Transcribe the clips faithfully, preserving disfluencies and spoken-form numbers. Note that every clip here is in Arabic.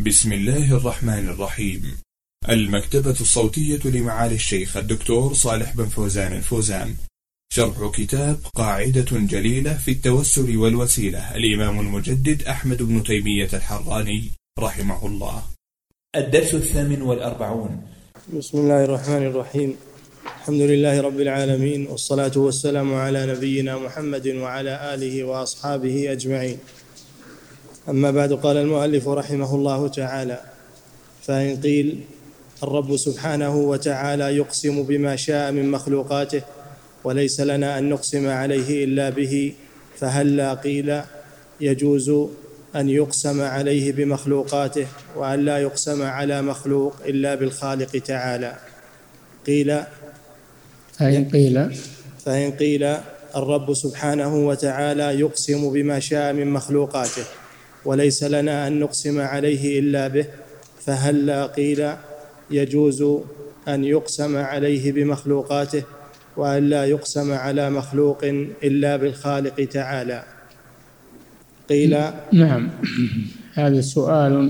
بسم الله الرحمن الرحيم. المكتبة الصوتية لمعالي الشيخ الدكتور صالح بن فوزان الفوزان، شرح كتاب قاعدة جليلة في التوسل والوسيلة، الإمام المجدد أحمد بن تيمية الحراني رحمه الله. الدرس الثامن والأربعون. بسم الله الرحمن الرحيم. الحمد لله رب العالمين، والصلاة والسلام على نبينا محمد وعلى آله وأصحابه أجمعين. أما بعد، قال المؤلف رحمه الله تعالى: فإن قيل الرب سبحانه وتعالى يقسم بما شاء من مخلوقاته وليس لنا أن نقسم عليه إلا به، فهلا قيل يجوز أن يقسم عليه بمخلوقاته وأن لا يقسم على مخلوق إلا بالخالق تعالى. قيل فإن قيل فإن قيل الرب سبحانه وتعالى يقسم بما شاء من مخلوقاته وليس لنا أن نقسم عليه إلا به، فهلا قيل يجوز أن يقسم عليه بمخلوقاته وأن لا يقسم على مخلوق إلا بالخالق تعالى. قيل نعم. هذا سؤال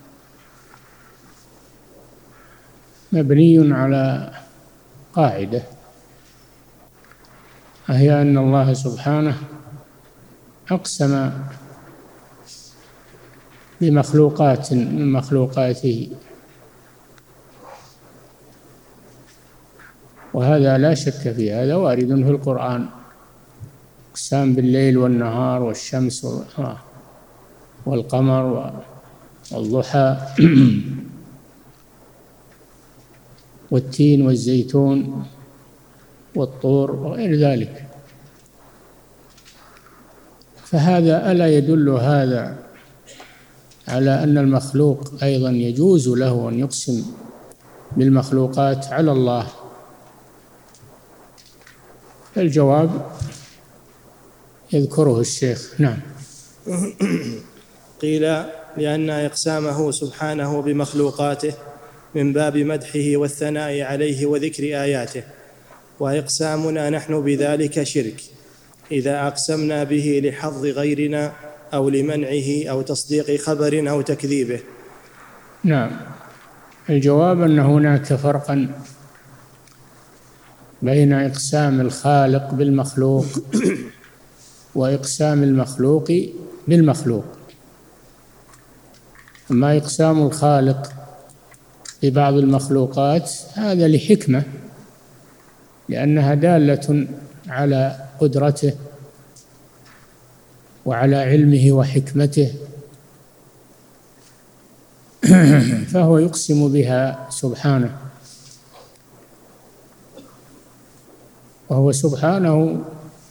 مبني على قاعدة، وهي أن الله سبحانه أقسم بمخلوقات من مخلوقاته، وهذا لا شك فيه، هذا وارد في القرآن، أقسام بالليل والنهار والشمس والقمر والضحى والتين والزيتون والطور وغير ذلك. فهذا ألا يدل هذا على أن المخلوق أيضا يجوز له أن يقسم بالمخلوقات على الله؟ الجواب يذكره الشيخ. نعم. قيل لأن إقسامه سبحانه بمخلوقاته من باب مدحه والثناء عليه وذكر آياته، وإقسامنا نحن بذلك شرك إذا أقسمنا به لحظ غيرنا أو لمنعه أو تصديق خبر أو تكذيبه. نعم. الجواب أن هناك فرقا بين إقسام الخالق بالمخلوق وإقسام المخلوق بالمخلوق. أما إقسام الخالق ببعض المخلوقات هذا لحكمة، لأنها دالة على قدرته وعلى علمه وحكمته، فهو يقسم بها سبحانه، وهو سبحانه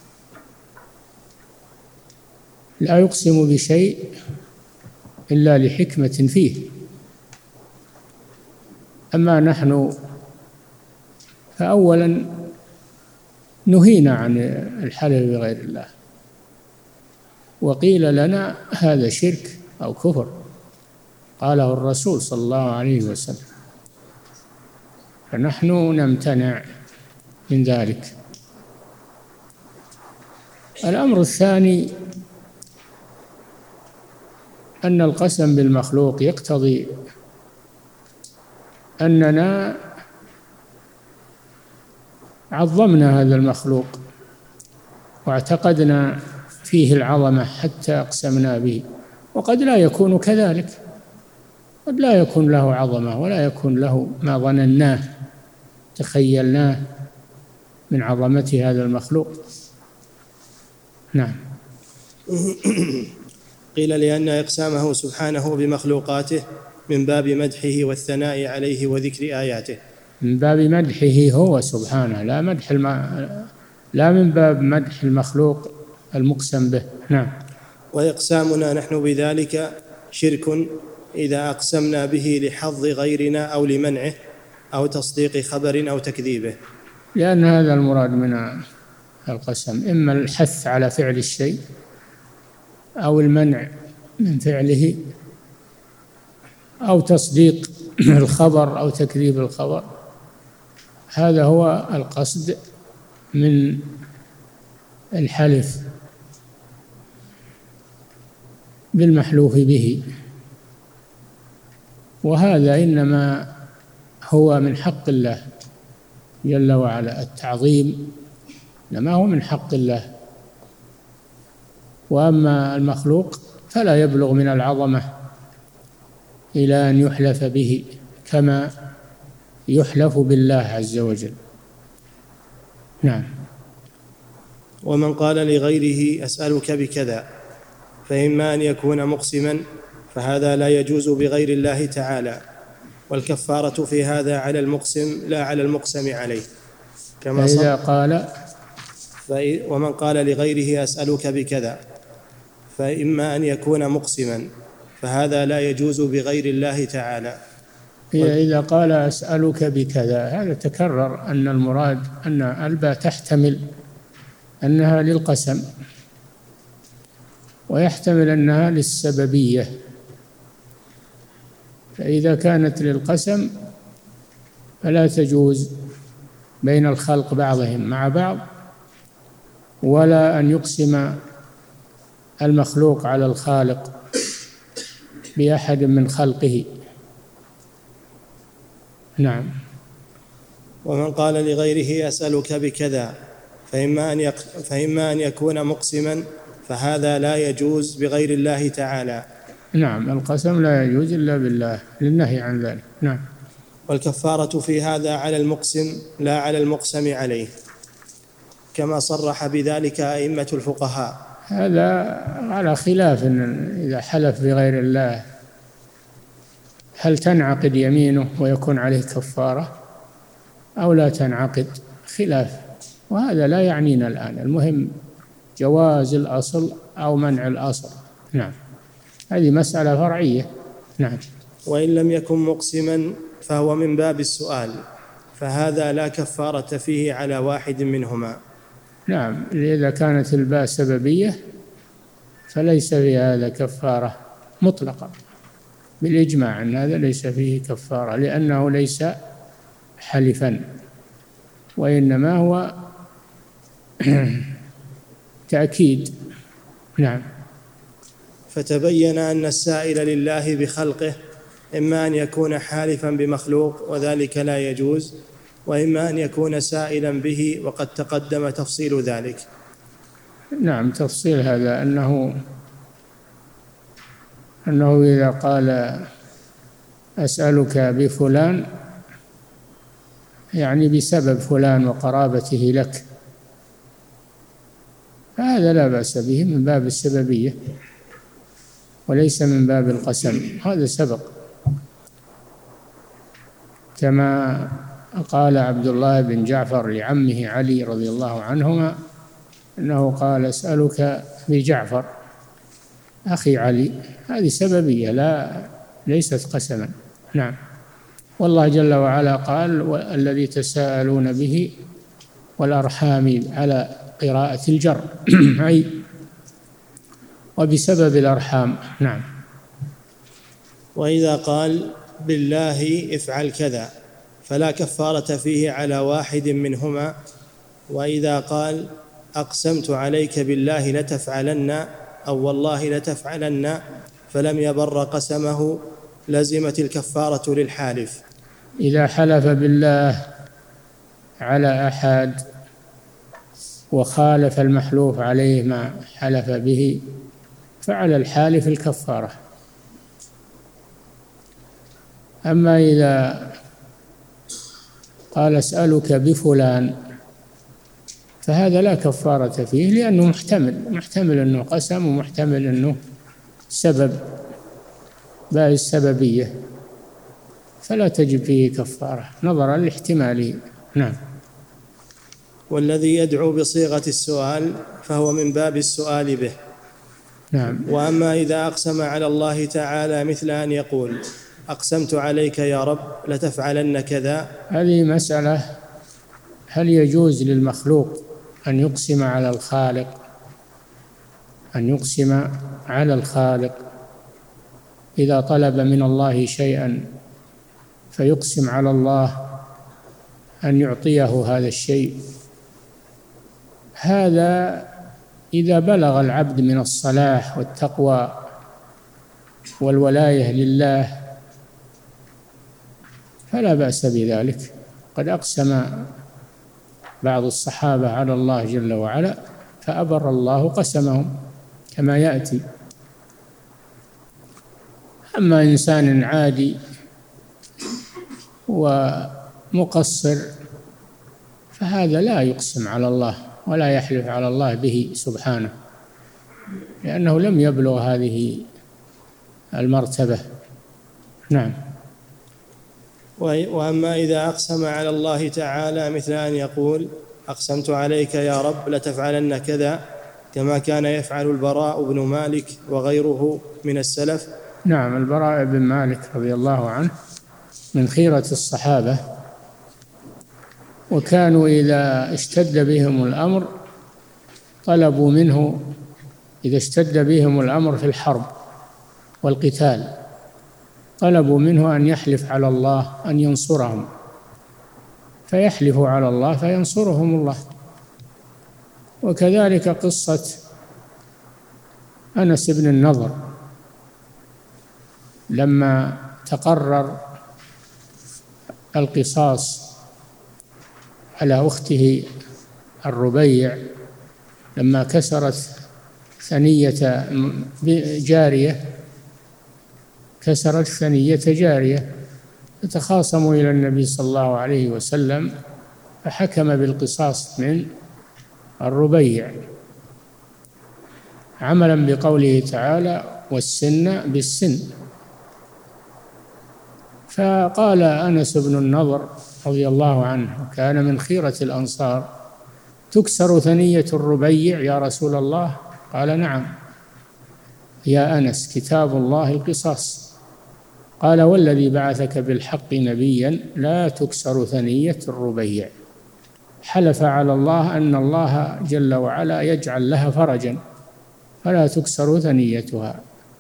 لا يقسم بشيء إلا لحكمة فيه. أما نحن فأولا نهينا عن الحلف بغير الله، وقيل لنا هذا شرك أو كفر، قاله الرسول صلى الله عليه وسلم، فنحن نمتنع من ذلك. الأمر الثاني أن القسم بالمخلوق يقتضي أننا عظمنا هذا المخلوق واعتقدنا فيه العظمة حتى أقسمنا به، وقد لا يكون كذلك، قد لا يكون له عظمة ولا يكون له ما ظنناه تخيلناه من عظمة هذا المخلوق. نعم. قيل لأن إقسامه سبحانه بمخلوقاته من باب مدحه والثناء عليه وذكر آياته. من باب مدحه هو سبحانه، لا مدح الم... لا من باب مدح المخلوق المقسم به. نعم. وإقسامنا نحن بذلك شرك إذا أقسمنا به لحظ غيرنا أو لمنعه أو تصديق خبر أو تكذيبه، لأن هذا المراد من القسم، إما الحث على فعل الشيء أو المنع من فعله أو تصديق الخبر أو تكذيب الخبر. هذا هو القصد من الحلف بالمحلوف به. وهذا إنما هو من حق الله جل وعلا، التعظيم إنما هو من حق الله. وأما المخلوق فلا يبلغ من العظمة إلى أن يحلف به كما يحلف بالله عز وجل. نعم. ومن قال لغيره أسألك بكذا فإما أن يكون مقسما فهذا لا يجوز بغير الله تعالى، والكفارة في هذا على المقسم لا على المقسم عليه. كما فإذا قال ومن قال لغيره أسألك بكذا فإما أن يكون مقسما فهذا لا يجوز بغير الله تعالى. إذا قال أسألك بكذا هذا تكرر أن المراد أن الباء تحتمل أنها للقسم ويحتمل أنها للسببية، فإذا كانت للقسم فلا تجوز بين الخلق بعضهم مع بعض، ولا أن يقسم المخلوق على الخالق بأحد من خلقه. نعم. ومن قال لغيره أسألك بكذا فإما أن, يق... فإما أن يكون مقسما فهذا لا يجوز بغير الله تعالى. نعم، القسم لا يجوز إلا بالله للنهي عن ذلك. نعم. والكفارة في هذا على المقسم لا على المقسم عليه، كما صرح بذلك أئمة الفقهاء. هذا على خلاف، إن إذا حلف بغير الله هل تنعقد يمينه ويكون عليه كفارة أو لا تنعقد، خلاف، وهذا لا يعنينا الآن. المهم جواز الأصل أو منع الأصل. نعم، هذه مسألة فرعية. نعم. وإن لم يكن مقسما فهو من باب السؤال، فهذا لا كفارة فيه على واحد منهما. نعم، إذا كانت الباء سببية فليس في هذا كفارة مطلقة بالإجماع، أن هذا ليس فيه كفارة لأنه ليس حلفا، وإنما هو تأكيد. نعم. فتبين أن السائل لله بخلقه إما أن يكون حالفا بمخلوق وذلك لا يجوز، وإما أن يكون سائلا به، وقد تقدم تفصيل ذلك. نعم، تفصيل هذا أنه أنه إذا قال أسألك بفلان يعني بسبب فلان وقرابته لك، فهذا لا بأس به من باب السببية وليس من باب القسم، هذا سبق. كما قال عبد الله بن جعفر لعمه علي رضي الله عنهما أنه قال أسألك بجعفر أخي علي، هذه سببية لا ليست قسما. نعم. والله جل وعلا قال الذي تساءلون به والأرحام على قراءة الجر أي وبسبب الأرحام. نعم. وإذا قال بالله افعل كذا فلا كفارة فيه على واحد منهما، وإذا قال أقسمت عليك بالله لتفعلن أو والله لتفعلن فلم يبر قسمه لزمت الكفارة للحالف. إذا حلف بالله على أحد وخالف المحلوف عليه ما حلف به فعلى الحالف الكفارة. أما إذا قال أسألك بفلان فهذا لا كفارة فيه، لأنه محتمل محتمل أنه قسم ومحتمل أنه سبب باء السببية، فلا تجب فيه كفارة نظرا لاحتماله. نعم. والذي يدعو بصيغة السؤال فهو من باب السؤال به. نعم. وأما إذا أقسم على الله تعالى مثل أن يقول أقسمت عليك يا رب لتفعلن كذا، هذه مسألة هل يجوز للمخلوق أن يقسم على الخالق أن يقسم على الخالق إذا طلب من الله شيئا فيقسم على الله أن يعطيه هذا الشيء؟ هذا إذا بلغ العبد من الصلاح والتقوى والولاية لله فلا بأس بذلك. قد أقسم بعض الصحابة على الله جل وعلا فأبر الله قسمهم كما يأتي. أما إنسان عادي ومقصر فهذا لا يقسم على الله ولا يحلف على الله به سبحانه، لأنه لم يبلغ هذه المرتبة. نعم. وأما إذا أقسم على الله تعالى مثل أن يقول أقسمت عليك يا رب لتفعلن كذا، كما كان يفعل البراء بن مالك وغيره من السلف. نعم، البراء بن مالك رضي الله عنه من خيرة الصحابة، وكانوا إذا اشتد بهم الأمر طلبوا منه، إذا اشتد بهم الأمر في الحرب والقتال طلبوا منه أن يحلف على الله أن ينصرهم، فيحلف على الله فينصرهم الله. وكذلك قصة أنس بن النضر لما تقرر القصاص على أخته الربيع لما كسرت ثنية جارية كسرت ثنية جارية، فتخاصموا إلى النبي صلى الله عليه وسلم فحكم بالقصاص من الربيع عملا بقوله تعالى والسن بالسن. فقال أنس بن النضر رضي الله عنه كان من خيرة الأنصار تكسر ثنية الربيع يا رسول الله؟ قال نعم يا أنس كتاب الله القصاص. قال والذي بعثك بالحق نبيا لا تكسر ثنية الربيع. حلف على الله أن الله جل وعلا يجعل لها فرجا فلا تكسر ثنيتها،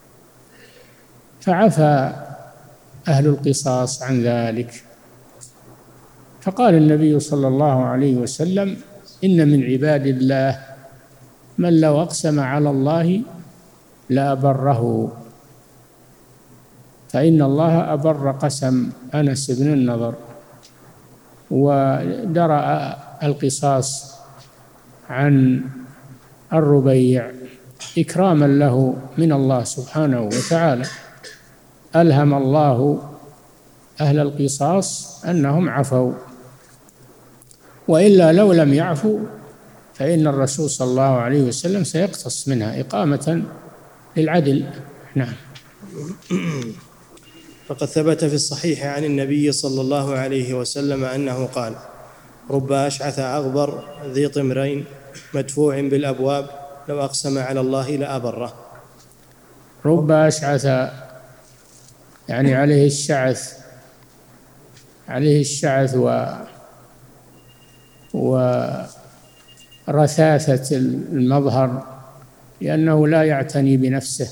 فعفى أهل القصاص عن ذلك. فقال النبي صلى الله عليه وسلم إن من عباد الله من لو أقسم على الله لأبره، فإن الله أبر قسم أنس بن النضر ودرأ القصاص عن الربيع إكراما له من الله سبحانه وتعالى. ألهم الله أهل القصاص أنهم عفوا، وإلا لو لم يعفوا فإن الرسول صلى الله عليه وسلم سيقتص منها إقامة للعدل. نعم. فقد ثبت في الصحيح عن النبي صلى الله عليه وسلم أنه قال رب أشعث أغبر ذي طمرين مدفوع بالأبواب لو أقسم على الله لأبره. رب أشعث يعني عليه الشعث عليه الشعث و ورثاثة المظهر، لأنه لا يعتني بنفسه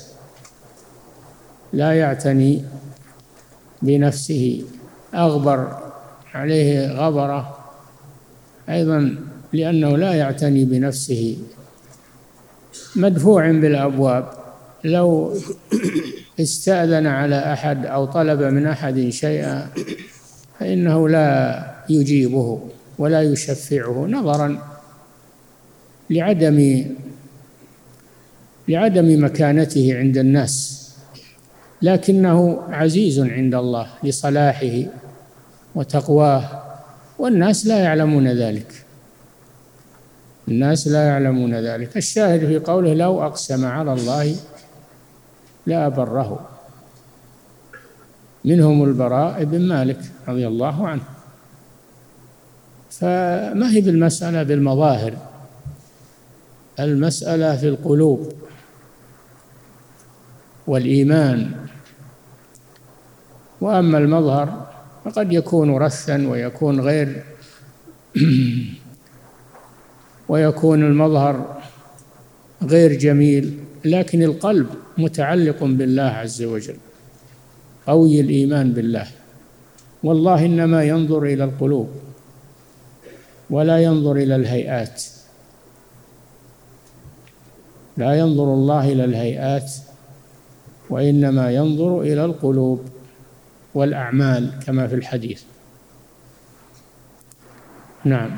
لا يعتني بنفسه أغبر عليه غبرة أيضا لأنه لا يعتني بنفسه. مدفوع بالأبواب، لو استأذن على أحد أو طلب من أحد شيئا فإنه لا يجيبه ولا يشفعه نظرا لعدم لعدم مكانته عند الناس، لكنه عزيز عند الله لصلاحه وتقواه، والناس لا يعلمون ذلك الناس لا يعلمون ذلك. الشاهد في قوله لو أقسم على الله لأبره، منهم البراء بن مالك رضي الله عنه. فما هي بالمسألة بالمظاهر، المسألة في القلوب والإيمان. وأما المظهر فقد يكون رثا ويكون غير ويكون المظهر غير جميل، لكن القلب متعلق بالله عز وجل قوي الإيمان بالله. والله إنما ينظر إلى القلوب ولا ينظر إلى الهيئات، لا ينظر الله إلى الهيئات وإنما ينظر إلى القلوب. والأعمال كما في الحديث. نعم.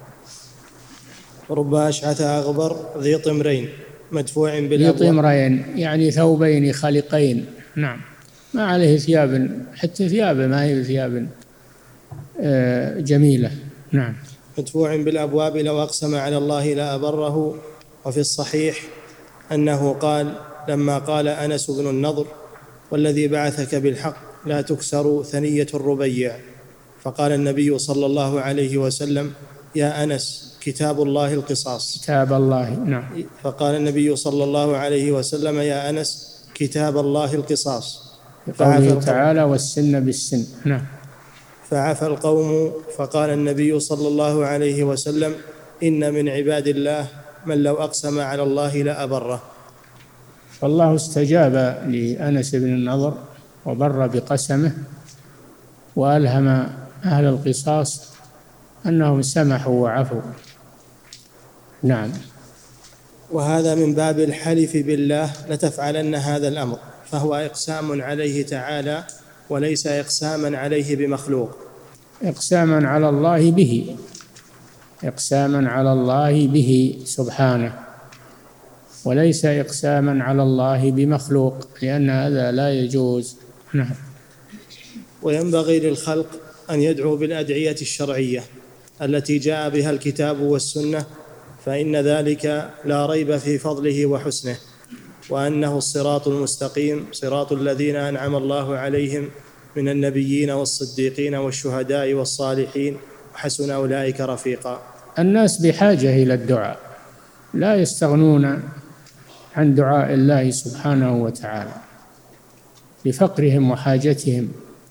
رب أشعث أغبر ذي طمرين مدفوع ذي بالأبواب. طمرين يعني ثوبين خلقين. نعم، ما عليه ثياب، حتى ثيابه ما هي ثياب جميلة. نعم. مدفوع بالأبواب لو أقسم على الله لأبره. وفي الصحيح أنه قال لما قال أنس بن النضر والذي بعثك بالحق لا تكسر ثنية الربيع، فقال النبي صلى الله عليه وسلم يا أنس كتاب الله القصاص. كتاب الله. نعم. فقال النبي صلى الله عليه وسلم يا أنس كتاب الله القصاص. قوله تعالى والسن بالسن. نعم. فعفى القوم فقال النبي صلى الله عليه وسلم إن من عباد الله من لو أقسم على الله لأبره. فالله استجاب لأنس بن النضر وبر بقسمه، وألهم أهل القصاص أنهم سمحوا وعفوا. نعم. وهذا من باب الحلف بالله لتفعلن هذا الأمر، فهو إقسام عليه تعالى وليس إقساما عليه بمخلوق. إقساما على الله به، إقساما على الله به سبحانه، وليس إقساما على الله بمخلوق، لأن هذا لا يجوز. نعم. وينبغي للخلق أن يدعوا بالأدعية الشرعية التي جاء بها الكتاب والسنة، فإن ذلك لا ريب في فضله وحسنه، وأنه الصراط المستقيم صراط الذين أنعم الله عليهم من النبيين والصديقين والشهداء والصالحين وحسن أولئك رفيقا. الناس بحاجة إلى الدعاء، لا يستغنون عن دعاء الله سبحانه وتعالى لفقرهم وحاجتهم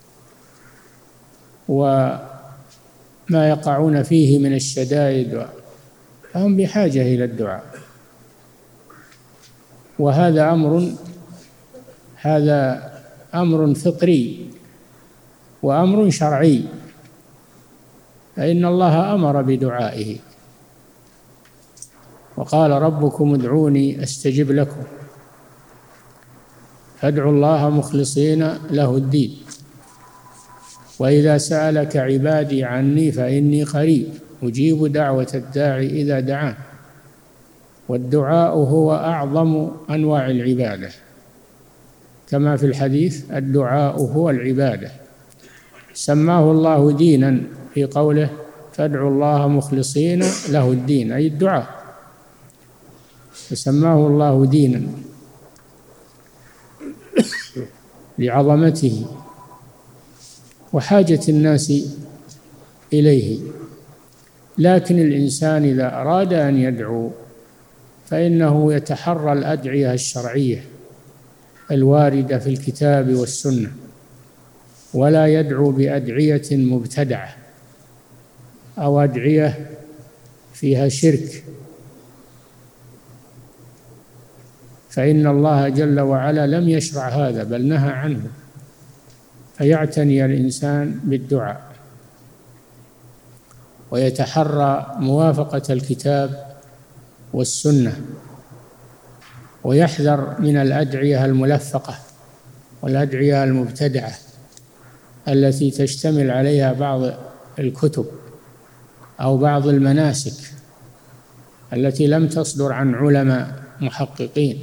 وما يقعون فيه من الشدائد، فهم بحاجة إلى الدعاء. وهذا أمر هذا أمر فطري وأمر شرعي، فإن الله أمر بدعائه وقال ربكم ادعوني أستجب لكم، فادعوا الله مخلصين له الدين، وإذا سألك عبادي عني فإني قريب أجيب دعوة الداعي إذا دعان، والدعاء هو أعظم أنواع العبادة، كما في الحديث الدعاء هو العبادة. سماه الله دينا في قوله فادعوا الله مخلصين له الدين، أي الدعاء، فسماه الله دينا لعظمته وحاجة الناس إليه. لكن الإنسان إذا أراد أن يدعو فإنه يتحرى الأدعية الشرعية الواردة في الكتاب والسنة، ولا يدعو بأدعية مبتدعة أو أدعية فيها شرك، فإن الله جل وعلا لم يشرع هذا بل نهى عنه. فيعتني الإنسان بالدعاء ويتحرى موافقة الكتاب والسنة، ويحذر من الأدعية الملفقة والأدعية المبتدعة التي تشتمل عليها بعض الكتب أو بعض المناسك التي لم تصدر عن علماء محققين.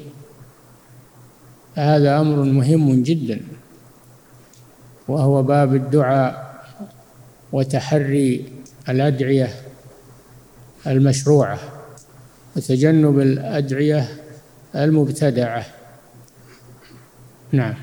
هذا أمر مهم جدا، وهو باب الدعاء وتحري الأدعية المشروعة وتجنب الأدعية المبتدعة. نعم.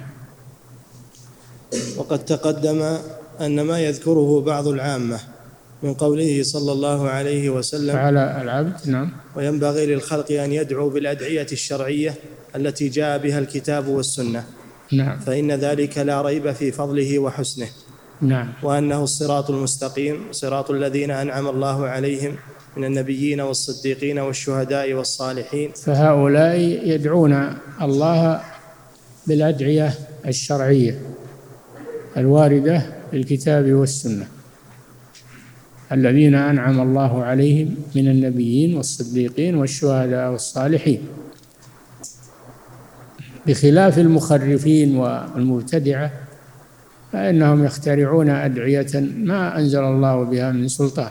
وقد تقدم أن ما يذكره بعض العامة من قوله صلى الله عليه وسلم على العبد. نعم. وينبغي للخلق أن يدعوا بالأدعية الشرعية التي جاء بها الكتاب والسنة. نعم. فإن ذلك لا ريب في فضله وحسنه. نعم. وأنه الصراط المستقيم صراط الذين أنعم الله عليهم من النبيين والصديقين والشهداء والصالحين. فهؤلاء يدعون الله بالأدعية الشرعية الواردة في الكتاب والسنة، الذين أنعم الله عليهم من النبيين والصديقين والشهداء والصالحين، بخلاف المخرفين والمبتدعة فإنهم يخترعون أدعية ما أنزل الله بها من سلطان،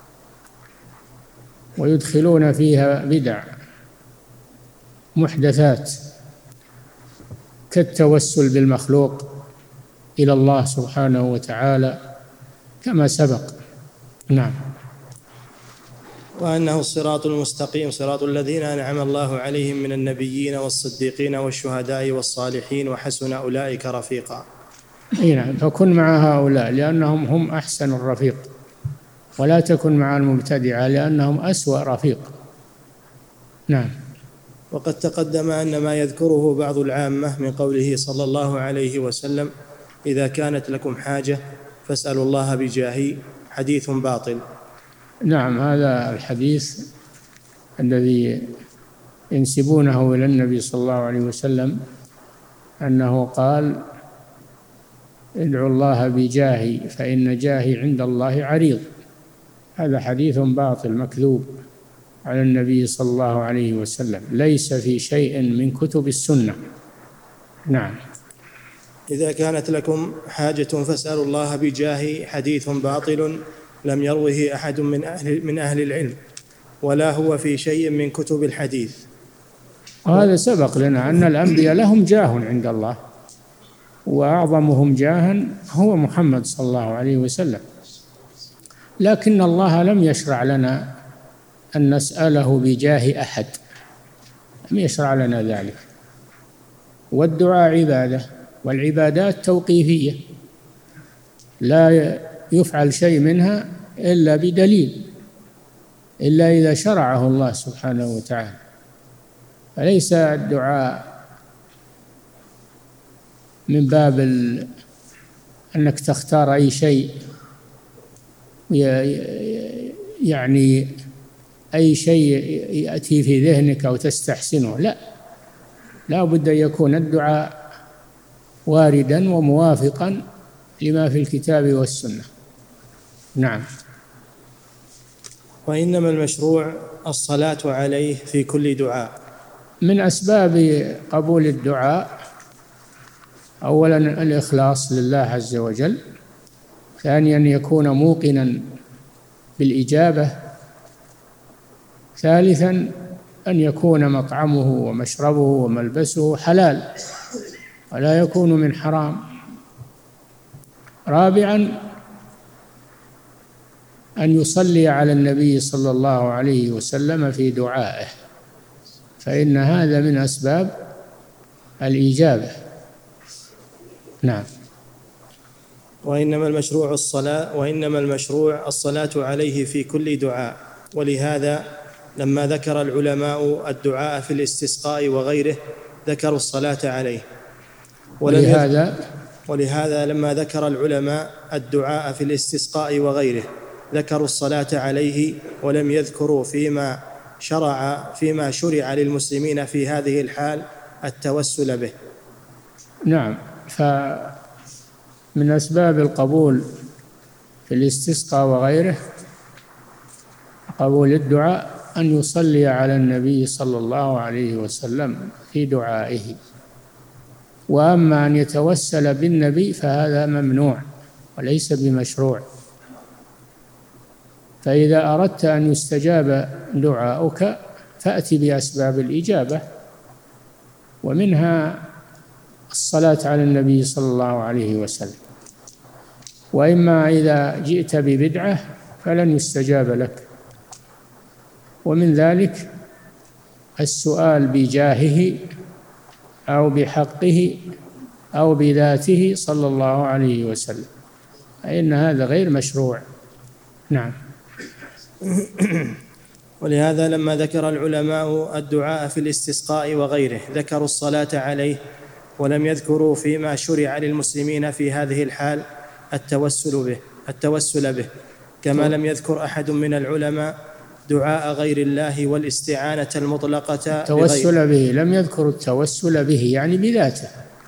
ويدخلون فيها بدع محدثات كالتوسل بالمخلوق إلى الله سبحانه وتعالى كما سبق. نعم. وأنه الصراط المستقيم صراط الذين أنعم الله عليهم من النبيين والصديقين والشهداء والصالحين وحسن أولئك رفيقا. نعم، فكن مع هؤلاء لأنهم هم أحسن الرفيق، ولا تكن مع المبتدعة لأنهم أسوأ رفيق. نعم. وقد تقدم أن ما يذكره بعض العامة من قوله صلى الله عليه وسلم إذا كانت لكم حاجة فاسألوا الله بجاهي حديث باطل. نعم، هذا الحديث الذي ينسبونه إلى النبي صلى الله عليه وسلم أنه قال ادعوا الله بجاهي فإن جاهي عند الله عريض، هذا حديث باطل مكذوب على النبي صلى الله عليه وسلم، ليس في شيء من كتب السنة. نعم. إذا كانت لكم حاجة فاسألوا الله بجاهي حديث باطل لم يروه أحد من أهل, من أهل العلم ولا هو في شيء من كتب الحديث. وهذا سبق لنا أن الأنبياء لهم جاه عند الله، وأعظمهم جاها هو محمد صلى الله عليه وسلم، لكن الله لم يشرع لنا أن نسأله بجاه أحد، لم يشرع لنا ذلك. والدعاء عبادة، والعبادات توقيفية لا يفعل شيء منها إلا بدليل، إلا إذا شرعه الله سبحانه وتعالى. فليس الدعاء من باب أنك تختار أي شيء، يعني أي شيء يأتي في ذهنك أو تستحسنه، لا، لا بد أن يكون الدعاء واردا وموافقا لما في الكتاب والسنة. نعم. وإنما المشروع الصلاة عليه في كل دعاء. من أسباب قبول الدعاء أولا الإخلاص لله عز وجل، ثانيا يكون موقنا بالإجابة، ثالثا أن يكون مطعمه ومشربه وملبسه حلال ولا يكون من حرام، رابعا أن يصلي على النبي صلى الله عليه وسلم في دعائه، فإن هذا من أسباب الإجابة. نعم. وإنما المشروع الصلاة وإنما المشروع الصلاة عليه في كل دعاء، ولهذا لما ذكر العلماء الدعاء في الاستسقاء وغيره ذكروا الصلاة عليه. ولهذا ولهذا لما ذكر العلماء الدعاء في الاستسقاء وغيره ذكروا الصلاة عليه، ولم يذكروا فيما شرع فيما شرع للمسلمين في هذه الحال التوسل به. نعم. فمن أسباب القبول في الاستسقاء وغيره قبول الدعاء أن يصلي على النبي صلى الله عليه وسلم في دعائه، وأما أن يتوسل بالنبي فهذا ممنوع وليس بمشروع. فإذا أردت أن يستجاب دعاؤك فأتي بأسباب الإجابة، ومنها الصلاة على النبي صلى الله عليه وسلم. وإما إذا جئت ببدعة فلن يستجاب لك، ومن ذلك السؤال بجاهه أو بحقه أو بذاته صلى الله عليه وسلم، فإن هذا غير مشروع. نعم. ولهذا لما ذكر العلماء الدعاء في الاستسقاء وغيره ذكروا الصلاة عليه، ولم يذكروا فيما شرع للمسلمين في هذه الحال التوسل به التوسل به كما لم يذكر أحد من العلماء دعاء غير الله والاستعانة المطلقة التوسل به، لم يذكر التوسل به يعني بذاته.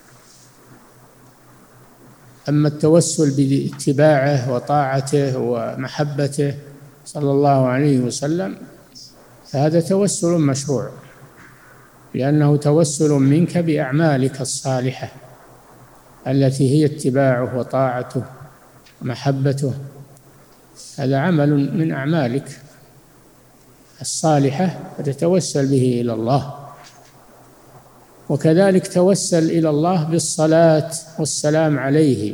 أما التوسل باتباعه وطاعته ومحبته صلى الله عليه وسلم فهذا توسل مشروع، لأنه توسل منك بأعمالك الصالحة، التي هي اتباعه وطاعته ومحبته، هذا عمل من أعمالك الصالحة فتتوسل به إلى الله. وكذلك توسل إلى الله بالصلاة والسلام عليه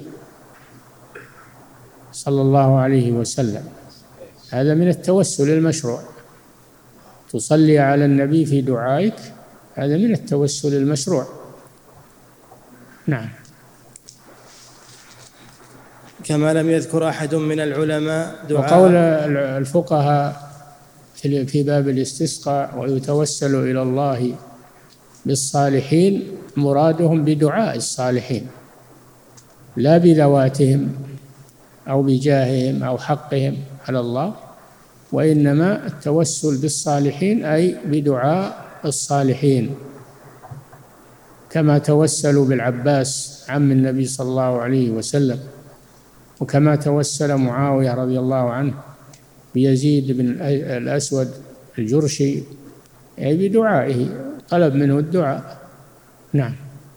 صلى الله عليه وسلم، هذا من التوسل المشروع. تصلي على النبي في دعائك، هذا من التوسل المشروع. نعم. كما لم يذكر أحد من العلماء دعاء. وقول الفقهاء في باب الاستسقاء ويتوسل إلى الله بالصالحين، مرادهم بدعاء الصالحين لا بذواتهم أو بجاههم أو حقهم على الله، وإنما التوسل بالصالحين أي بدعاء الصالحين، كما توسلوا بالعباس عم النبي صلى الله عليه وسلم، وكما توسل معاوية رضي الله عنه بيزيد بن الأسود الجرشي أي بدعائه، طلب منه الدعاء. نعم.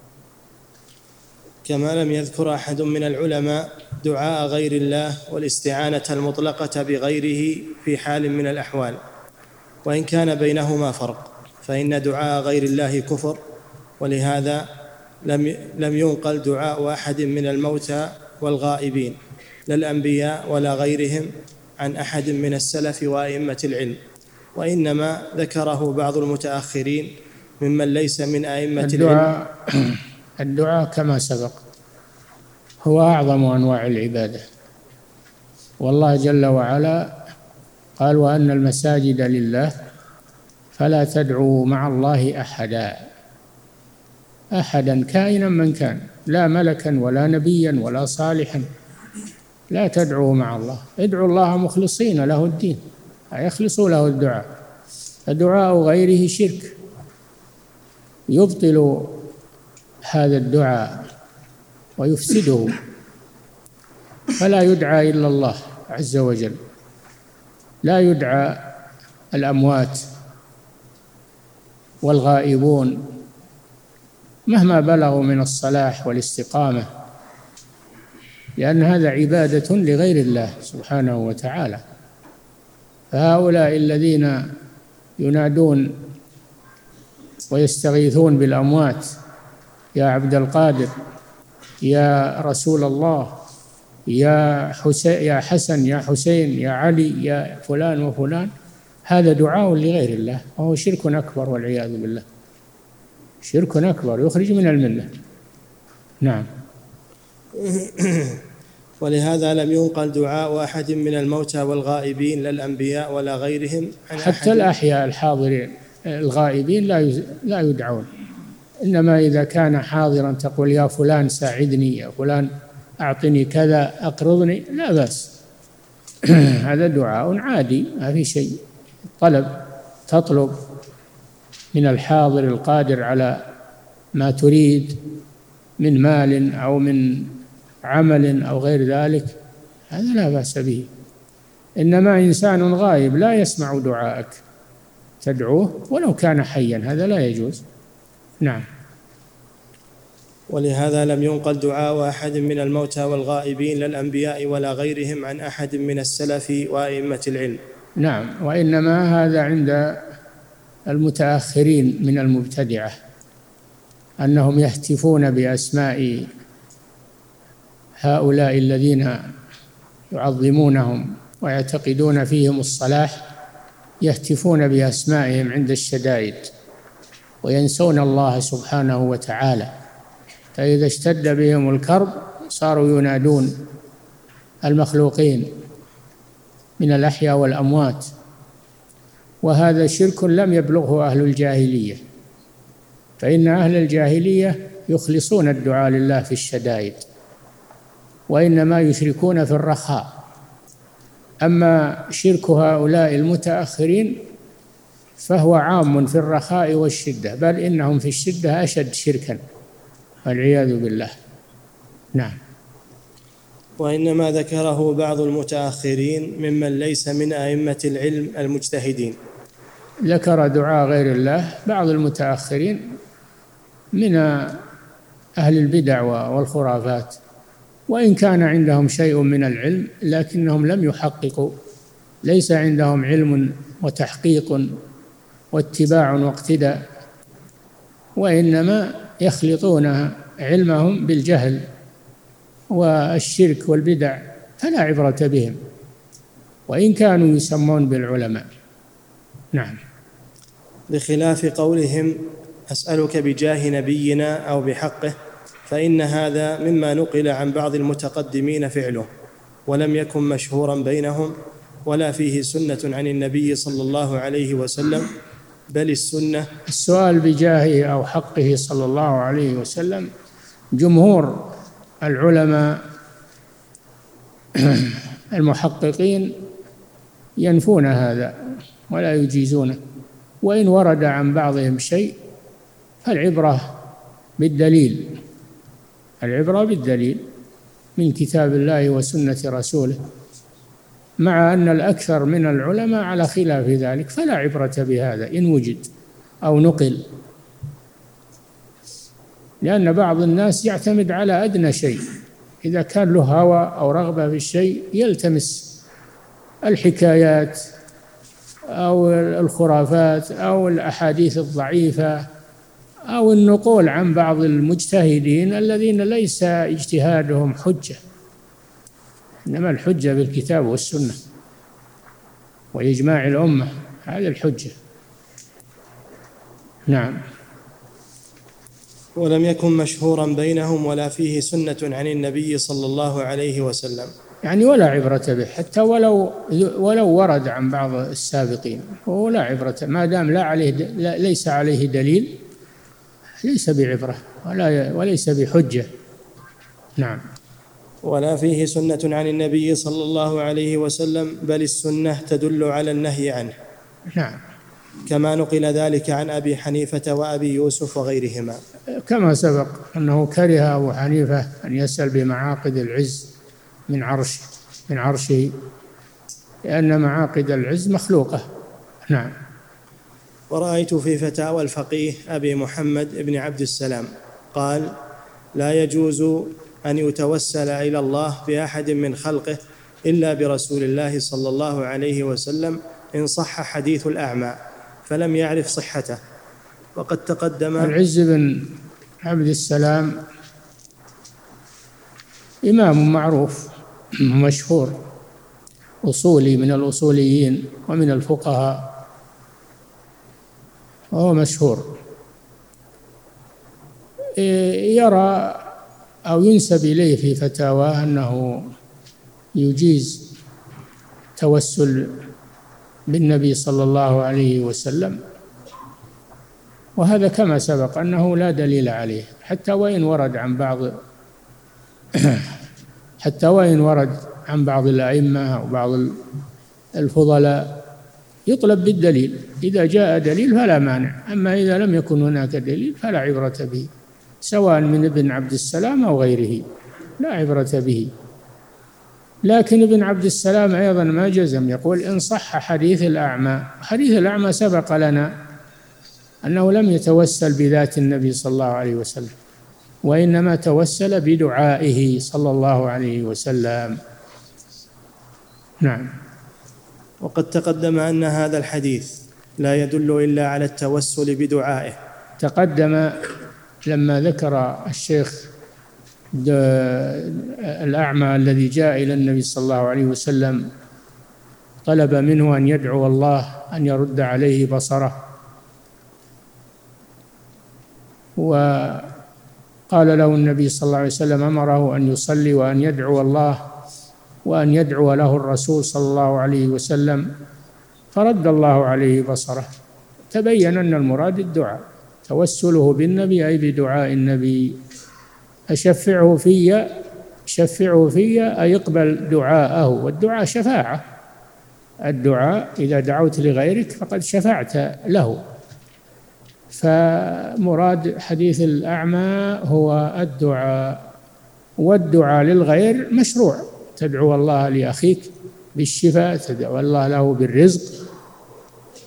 كما لم يذكر أحد من العلماء دعاء غير الله والاستعانة المطلقة بغيره في حال من الأحوال، وإن كان بينهما فرق، فإن دعاء غير الله كفر، ولهذا لم لم ينقل دعاء أحد من الموتى والغائبين لا الأنبياء ولا غيرهم عن أحد من السلف وأئمة العلم، وإنما ذكره بعض المتأخرين ممن ليس من أئمة الدعاء العلم. الدعاء كما سبق هو أعظم أنواع العبادة، والله جل وعلا قال: وأن المساجد لله فلا تدعوا مع الله أحدا، أحدا كائنا من كان، لا ملكا ولا نبيا ولا صالحا، لا تدعوا مع الله، ادعوا الله مخلصين له الدين، يخلصوا له الدعاء. فدعاء غيره شرك يبطل هذا الدعاء ويفسده، فلا يدعى إلا الله عز وجل، لا يدعى الأموات والغائبون مهما بلغوا من الصلاح والاستقامة، لأن هذا عبادة لغير الله سبحانه وتعالى. فهؤلاء الذين ينادون ويستغيثون بالأموات: يا عبد القادر، يا رسول الله، يا حسين، يا حسن، يا حسين، يا علي، يا فلان وفلان، هذا دعاء لغير الله، وهو شرك أكبر والعياذ بالله، شرك أكبر يخرج من الملة. نعم. ولهذا لم ينقل دعاء أحد من الموتى والغائبين لا الأنبياء ولا غيرهم عن حتى أحد. الأحياء الحاضرين الغائبين لا لا يدعون، إنما إذا كان حاضرا تقول: يا فلان ساعدني، يا فلان أعطني كذا، أقرضني، لا بأس. هذا دعاء عادي ما في شيء. طلب، تطلب من الحاضر القادر على ما تريد من مال أو من عمل أو غير ذلك، هذا لا بأس به. إنما إنسان غائب لا يسمع دعاءك تدعوه ولو كان حيا، هذا لا يجوز. نعم. ولهذا لم ينقل دعاء أحد من الموتى والغائبين لا الأنبياء ولا غيرهم عن أحد من السلف وأئمة العلم. نعم. وإنما هذا عند المتأخرين من المبتدعة، أنهم يهتفون بأسماء هؤلاء الذين يعظمونهم ويعتقدون فيهم الصلاح، يهتفون بأسمائهم عند الشدائد وينسون الله سبحانه وتعالى، فإذا اشتد بهم الكرب صاروا ينادون المخلوقين من الأحياء والأموات، وهذا شرك لم يبلغه أهل الجاهلية، فإن أهل الجاهلية يخلصون الدعاء لله في الشدائد، وإنما يشركون في الرخاء. أما شرك هؤلاء المتأخرين فهو عام في الرخاء والشدة، بل إنهم في الشدة أشد شركا والعياذ بالله. نعم. وإنما ذكره بعض المتأخرين ممن ليس من أئمة العلم المجتهدين. ذكر دعاء غير الله بعض المتأخرين من أهل البدع والخرافات، وإن كان عندهم شيء من العلم لكنهم لم يحققوا، ليس عندهم علم وتحقيق واتباع واقتداء، وإنما يخلطون علمهم بالجهل والشرك والبدع، فلا عبرة بهم وإن كانوا يسمون بالعلماء. نعم. بخلاف قولهم أسألك بجاه نبينا أو بحقه، فإن هذا مما نقل عن بعض المتقدمين فعله، ولم يكن مشهورا بينهم ولا فيه سنة عن النبي صلى الله عليه وسلم، بل السنة. السؤال بجاهه أو حقه صلى الله عليه وسلم جمهور العلماء المحققين ينفون هذا ولا يجيزونه، وإن ورد عن بعضهم شيء فالعبرة بالدليل، العبرة بالدليل من كتاب الله وسنة رسوله، مع أن الأكثر من العلماء على خلاف ذلك، فلا عبرة بهذا إن وجد أو نقل، لأن بعض الناس يعتمد على أدنى شيء، إذا كان له هوى أو رغبة في الشيء يلتمس الحكايات أو الخرافات أو الأحاديث الضعيفة أو النقول عن بعض المجتهدين الذين ليس اجتهادهم حجة، إنما الحجة بالكتاب والسنة وإجماع الأمة، هذه الحجة. نعم. ولم يكن مشهورا بينهم ولا فيه سنة عن النبي صلى الله عليه وسلم، يعني ولا عبرة به، حتى ولو ولو ورد عن بعض السابقين ولا عبرة، ما دام لا عليه لا ليس عليه دليل ليس بعبرة ولا وليس بحجة. نعم. ولا فيه سنة عن النبي صلى الله عليه وسلم، بل السنة تدل على النهي عنه. نعم. كما نقل ذلك عن أبي حنيفة وأبي يوسف وغيرهما، كما سبق أنه كره أبو حنيفة أن يسأل بمعاقد العز من عرش من عرشه، لأن معاقد العز مخلوقة. نعم. ورأيت في فتاوى الفقيه أبي محمد بن عبد السلام قال: لا يجوز أن يتوسل إلى الله بأحد من خلقه إلا برسول الله صلى الله عليه وسلم إن صح حديث الأعمى، فلم يعرف صحته. وقد تقدم العز بن عبد السلام إمام معروف مشهور، أصولي من الأصوليين ومن الفقهاء، وهو مشهور، يرى أو ينسب إليه في فتاواه أنه يجيز توسل بالنبي صلى الله عليه وسلم، وهذا كما سبق أنه لا دليل عليه، حتى وإن ورد عن بعض حتى وإن ورد عن بعض الأئمة أو بعض الفضلاء يطلب بالدليل، إذا جاء دليل فلا مانع، أما إذا لم يكن هناك دليل فلا عبرة به، سواء من ابن عبد السلام أو غيره لا عبرة به. لكن ابن عبد السلام أيضا ما جزم، يقول إن صح حديث الأعمى. حديث الأعمى سبق لنا أنه لم يتوسل بذات النبي صلى الله عليه وسلم، وإنما توسل بدعائه صلى الله عليه وسلم. نعم. وقد تقدم أن هذا الحديث لا يدل إلا على التوسل بدعائه. تقدم لما ذكر الشيخ الأعمى الذي جاء إلى النبي صلى الله عليه وسلم طلب منه أن يدعو الله أن يرد عليه بصره، وقال له النبي صلى الله عليه وسلم أمره أن يصلي وأن يدعو الله وأن يدعو له الرسول صلى الله عليه وسلم، فرد الله عليه بصره. تبين أن المراد الدعاء، توسله بالنبي أي بدعاء النبي. أشفعه في شفعه في أي اقبل دعاءه، والدعاء شفاعة، الدعاء إذا دعوت لغيرك فقد شفعت له. فمراد حديث الأعمى هو الدعاء، والدعاء للغير مشروع، تدعو الله لأخيك بالشفاء، تدعو الله له بالرزق،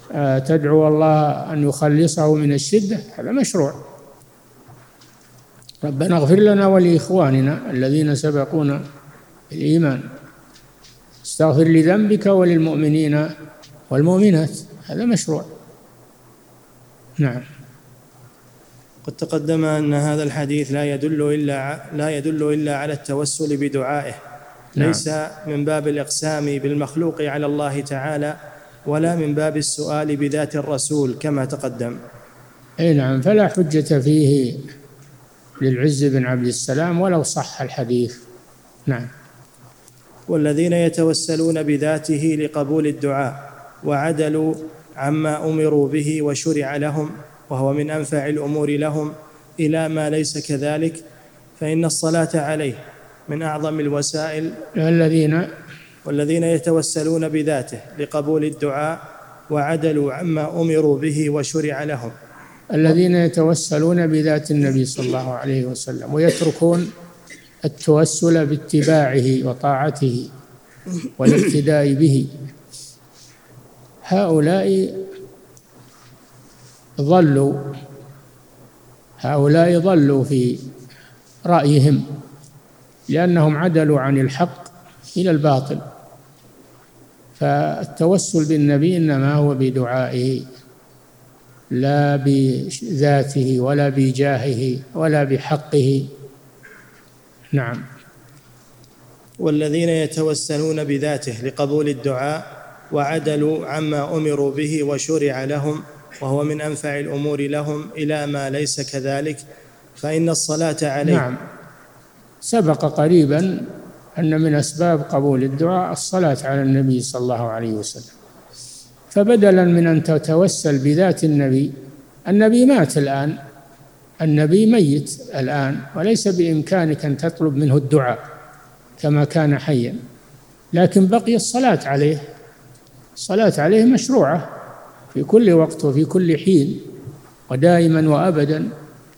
تدعو الله أن يخلصه من الشدة، هذا مشروع. ربنا اغفر لنا ولإخواننا الذين سبقونا بالإيمان، استغفر لذنبك وللمؤمنين والمؤمنات، هذا مشروع. نعم. قد تقدم أن هذا الحديث لا يدل إلا لا يدل إلا على التوسل بدعائه، نعم. ليس من باب الإقسام بالمخلوق على الله تعالى ولا من باب السؤال بذات الرسول كما تقدم. أي نعم، فلا حجة فيه للعز بن عبد السلام ولو صح الحديث. نعم. والذين يتوسلون بذاته لقبول الدعاء وعدلوا عما أمروا به وشرع لهم وهو من أنفع الأمور لهم إلى ما ليس كذلك، فإن الصلاة عليه من أعظم الوسائل. الذين والذين يتوسلون بذاته لقبول الدعاء وعدلوا عما أمروا به وشرع لهم، الذين يتوسلون بذات النبي صلى الله عليه وسلم ويتركون التوسل باتباعه وطاعته والاقتداء به، هؤلاء ضلوا هؤلاء ضلوا في رأيهم، لأنهم عدلوا عن الحق إلى الباطل. فالتوسل بالنبي إنما هو بدعائه لا بذاته ولا بجاهه ولا بحقه. نعم. والذين يتوسلون بذاته لقبول الدعاء وعدلوا عما أمروا به وشرع لهم وهو من أنفع الأمور لهم إلى ما ليس كذلك، فإن الصلاة عليه. نعم. سبق قريبا أن من أسباب قبول الدعاء الصلاة على النبي صلى الله عليه وسلم، فبدلا من أن تتوسل بذات النبي، النبي مات الآن، النبي ميت الآن، وليس بإمكانك أن تطلب منه الدعاء كما كان حيا، لكن بقي الصلاة عليه. الصلاة عليه مشروعة في كل وقت وفي كل حين ودائما وأبدا،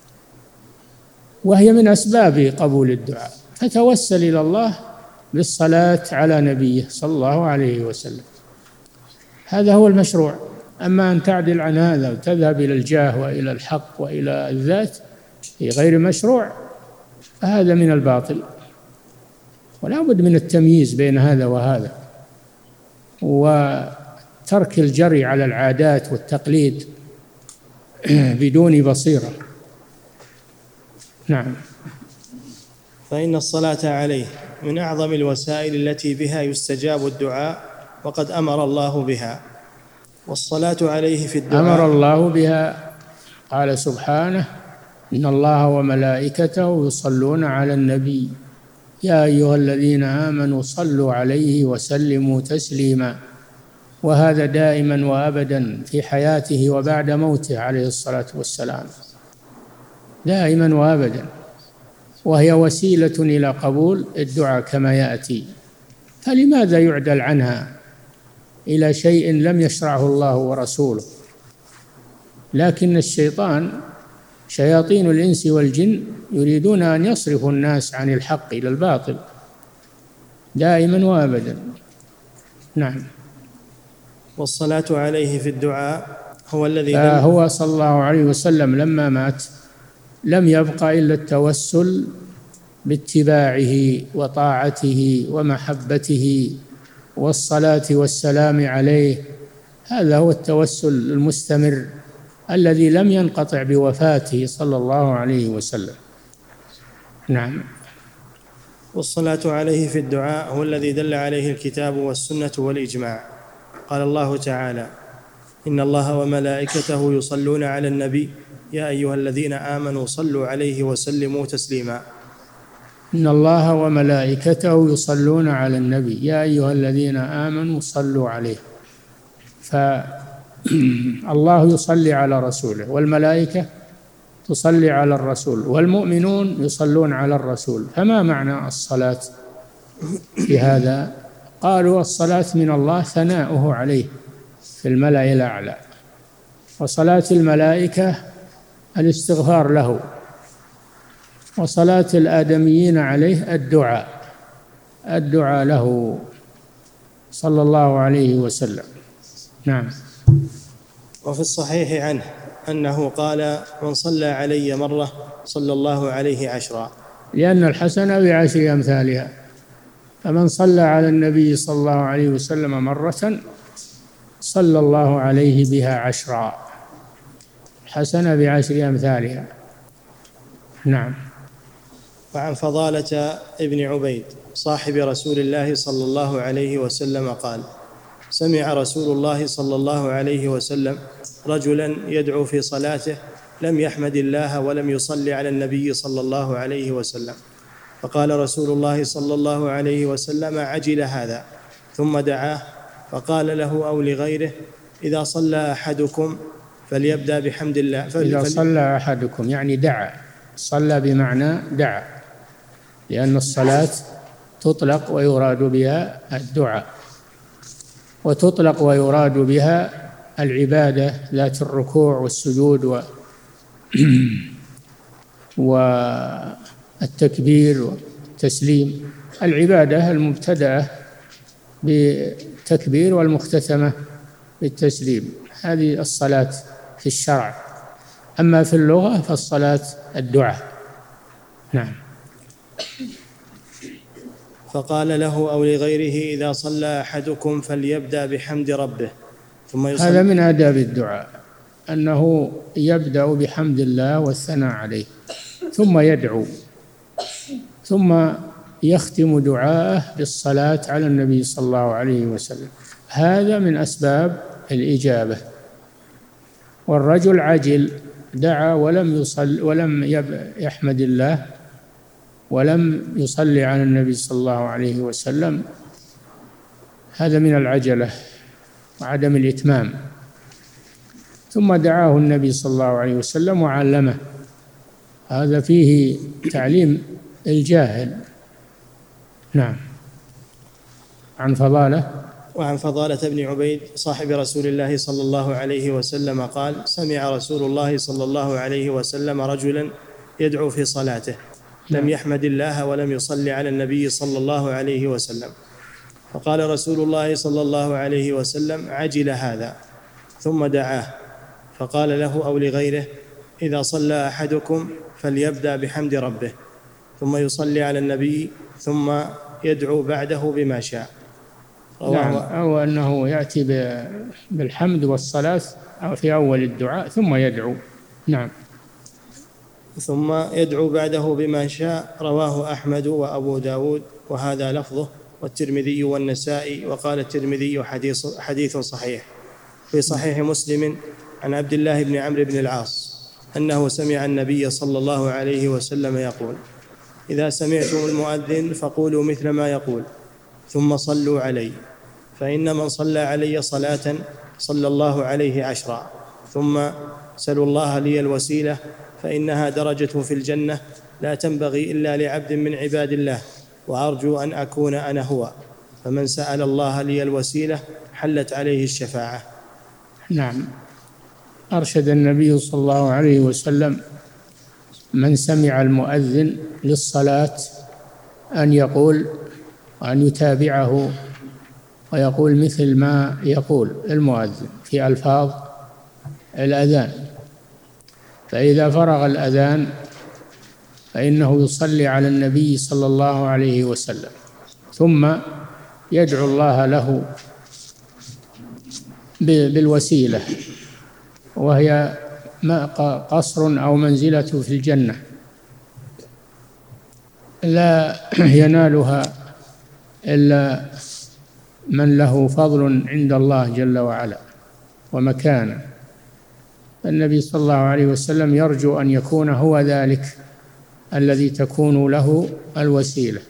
وهي من أسباب قبول الدعاء. فتوسل إلى الله بالصلاة على نبيه صلى الله عليه وسلم، هذا هو المشروع. أما أن تعدل عن هذا وتذهب إلى الجاه وإلى الحق وإلى الذات في غير مشروع فهذا من الباطل، ولا بد من التمييز بين هذا وهذا، وترك الجري على العادات والتقليد بدون بصيرة. نعم. فإن الصلاة عليه من أعظم الوسائل التي بها يستجاب الدعاء، وقد أمر الله بها. والصلاة عليه في الدعاء أمر الله بها، قال سبحانه: إن الله وملائكته يصلون على النبي يا أيها الذين آمنوا صلوا عليه وسلموا تسليما، وهذا دائما وأبدا في حياته وبعد موته عليه الصلاة والسلام، دائما وأبدا، وهي وسيلة إلى قبول الدعاء كما يأتي. فلماذا يعدل عنها إلى شيء لم يشرعه الله ورسوله؟ لكن الشيطان، شياطين الإنس والجن، يريدون أن يصرفوا الناس عن الحق إلى الباطل دائما وأبدا. نعم. والصلاة عليه في الدعاء هو الذي هو صلى الله عليه وسلم لما مات لم يبقى إلا التوسل باتباعه وطاعته ومحبته والصلاة والسلام عليه، هذا هو التوسل المستمر الذي لم ينقطع بوفاته صلى الله عليه وسلم. نعم. والصلاة عليه في الدعاء هو الذي دل عليه الكتاب والسنة والإجماع. قال الله تعالى: إن الله وملائكته يصلون على النبي يا أيها الذين آمنوا صلوا عليه وسلموا تسليما. إن الله وملائكته يصلون على النبي يا أيها الذين آمنوا صلوا عليه، فالله يصلي على رسوله، والملائكة تصلي على الرسول، والمؤمنون يصلون على الرسول. فما معنى الصلاة في هذا؟ قالوا: الصلاة من الله ثناؤه عليه في الملأ الأعلى، وصلاة الملائكة الاستغفار له، وصلاة الآدميين عليه الدعاء الدعاء له صلى الله عليه وسلم. نعم. وفي الصحيح عنه أنه قال: من صلى علي مرة صلى الله عليه عشرا. لأن الحسنة بعشر أمثالها، فمن صلى على النبي صلى الله عليه وسلم مرة صلى الله عليه بها عشرا، حسنة بعشر أمثالها. نعم. وعن فضالة ابن عبيد صاحب رسول الله صلى الله عليه وسلم قال: سمع رسول الله صلى الله عليه وسلم رجلا يدعو في صلاته لم يحمد الله ولم يصلي على النبي صلى الله عليه وسلم، فقال رسول الله صلى الله عليه وسلم: عجل هذا، ثم دعاه فقال له أو لغيره: إذا صلى أحدكم فليبدأ بحمد الله. إذا صلى أحدكم يعني دعا، صلى بمعنى دعا، لأن الصلاة تطلق ويراد بها الدعاء، وتطلق ويراد بها العبادة ذات الركوع والسجود و والتكبير والتسليم، العبادة المبتدأة بالتكبير والمختتمة بالتسليم، هذه الصلاة في الشرع. أما في اللغة فالصلاة الدعاء. نعم. فقال له أو لغيره: إذا صلى أحدكم فليبدأ بحمد ربه ثم يصلي. هذا من آداب الدعاء، أنه يبدأ بحمد الله والثناء عليه، ثم يدعو، ثم يختم دعاءه بالصلاة على النبي صلى الله عليه وسلم. هذا من أسباب الإجابة. والرجل عجل، دعا ولم يصل ولم يحمد الله ولم يصلي على النبي صلى الله عليه وسلم، هذا من العجلة وعدم الإتمام. ثم دعاه النبي صلى الله عليه وسلم وعلمه، هذا فيه تعليم الجاهل. نعم. عن فضالة وعن فضالة بن عبيد صاحب رسول الله صلى الله عليه وسلم قال: سمع رسول الله صلى الله عليه وسلم رجلا يدعو في صلاته لم يحمد الله ولم يصلي على النبي صلى الله عليه وسلم، فقال رسول الله صلى الله عليه وسلم: عجل هذا، ثم دعاه فقال له أو لغيره: إذا صلى أحدكم فليبدأ بحمد ربه ثم يصلي على النبي ثم يدعو بعده بما شاء. نعم. أو أنه يأتي بالحمد والصلاة في أول الدعاء ثم يدعو. نعم. ثم يدعو بعده بما شاء. رواه أحمد وأبو داود وهذا لفظه، والترمذي والنسائي، وقال الترمذي حديث, حديث صحيح. في صحيح مسلم عن عبد الله بن عمرو بن العاص أنه سمع النبي صلى الله عليه وسلم يقول: إذا سمعتم المؤذن فقولوا مثل ما يقول ثم صلوا علي، فإن من صلى علي صلاة صلى الله عليه عشرا، ثم سلوا الله لي الوسيلة فإنها درجة في الجنة لا تنبغي إلا لعبد من عباد الله، وأرجو أن أكون أنا هو، فمن سأل الله لي الوسيلة حلت عليه الشفاعة. نعم. أرشد النبي صلى الله عليه وسلم من سمع المؤذن للصلاة أن يقول وأن يتابعه ويقول مثل ما يقول المؤذن في ألفاظ الأذان، فإذا فرغ الأذان فإنه يصلي على النبي صلى الله عليه وسلم، ثم يدعو الله له بالوسيلة، وهي قصر أو منزلة في الجنة لا ينالها إلا من له فضل عند الله جل وعلا ومكانه. النبي صلى الله عليه وسلم يرجو أن يكون هو ذلك الذي تكون له الوسيلة.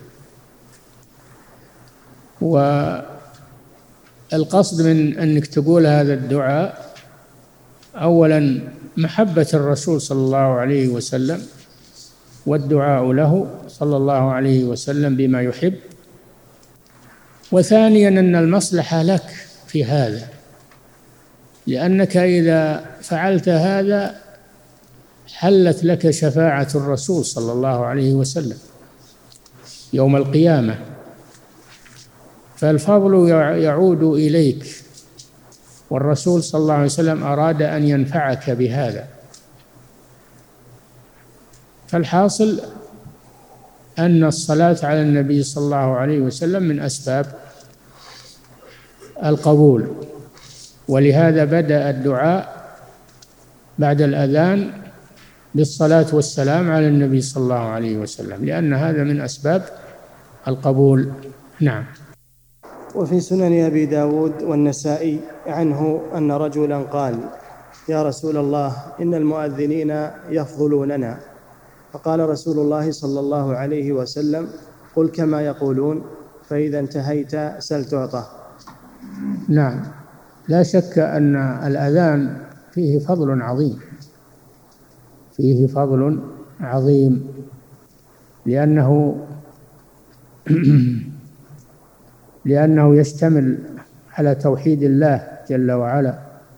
والقصد من أنك تقول هذا الدعاء أولا محبة الرسول صلى الله عليه وسلم والدعاء له صلى الله عليه وسلم بما يحب، وثانيا أن المصلحة لك في هذا، لأنك إذا فعلت هذا حلت لك شفاعة الرسول صلى الله عليه وسلم يوم القيامة، فالفضل يعود إليك والرسول صلى الله عليه وسلم أراد أن ينفعك بهذا. فالحاصل أن الصلاة على النبي صلى الله عليه وسلم من أسباب القبول، ولهذا بدأ الدعاء بعد الأذان بالصلاة والسلام على النبي صلى الله عليه وسلم، لأن هذا من أسباب القبول. نعم. وفي سنن أبي داود والنسائي عنه أن رجلا قال: يا رسول الله، إن المؤذنين يفضلوننا. فقال رسول الله صلى الله عليه وسلم: قل كما يقولون، فإذا انتهيت سل تعطى. نعم، لا شك أن الأذان فيه فضل عظيم، فيه فضل عظيم لأنه لأنه يشتمل على توحيد الله جل وعلا،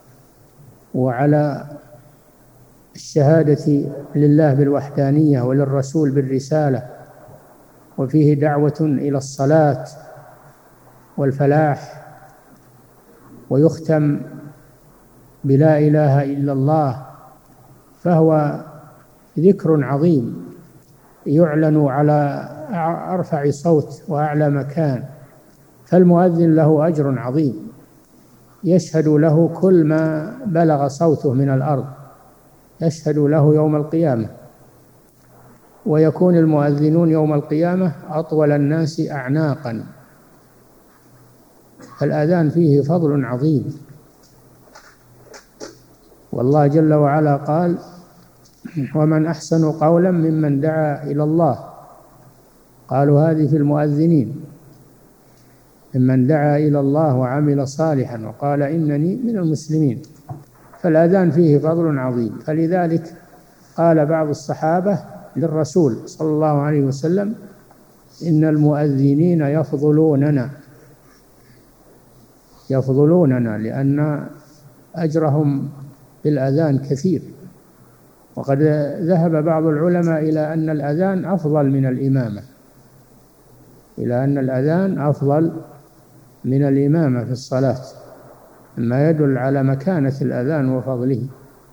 وعلى الشهادة لله بالوحدانية وللرسول بالرسالة، وفيه دعوة إلى الصلاة والفلاح، ويختم بلا إله إلا الله، فهو ذكر عظيم يعلن على أرفع صوت وأعلى مكان. فالمؤذن له أجر عظيم يشهد له كل ما بلغ صوته من الأرض، يشهد له يوم القيامة، ويكون المؤذنون يوم القيامة أطول الناس أعناقا. الأذان فيه فضل عظيم، والله جل وعلا قال: ومن أحسن قولا ممن دعا إلى الله. قالوا هذه في المؤذنين، ممن دعا إلى الله وعمل صالحا وقال إنني من المسلمين. فالأذان فيه فضل عظيم، فلذلك قال بعض الصحابة للرسول صلى الله عليه وسلم: إن المؤذنين يفضلوننا يفضلوننا لأن أجرهم بالأذان كثير. وقد ذهب بعض العلماء إلى أن الأذان أفضل من الإمامة إلى أن الأذان أفضل من الإمامة في الصلاة، ما يدل على مكانة الأذان وفضله.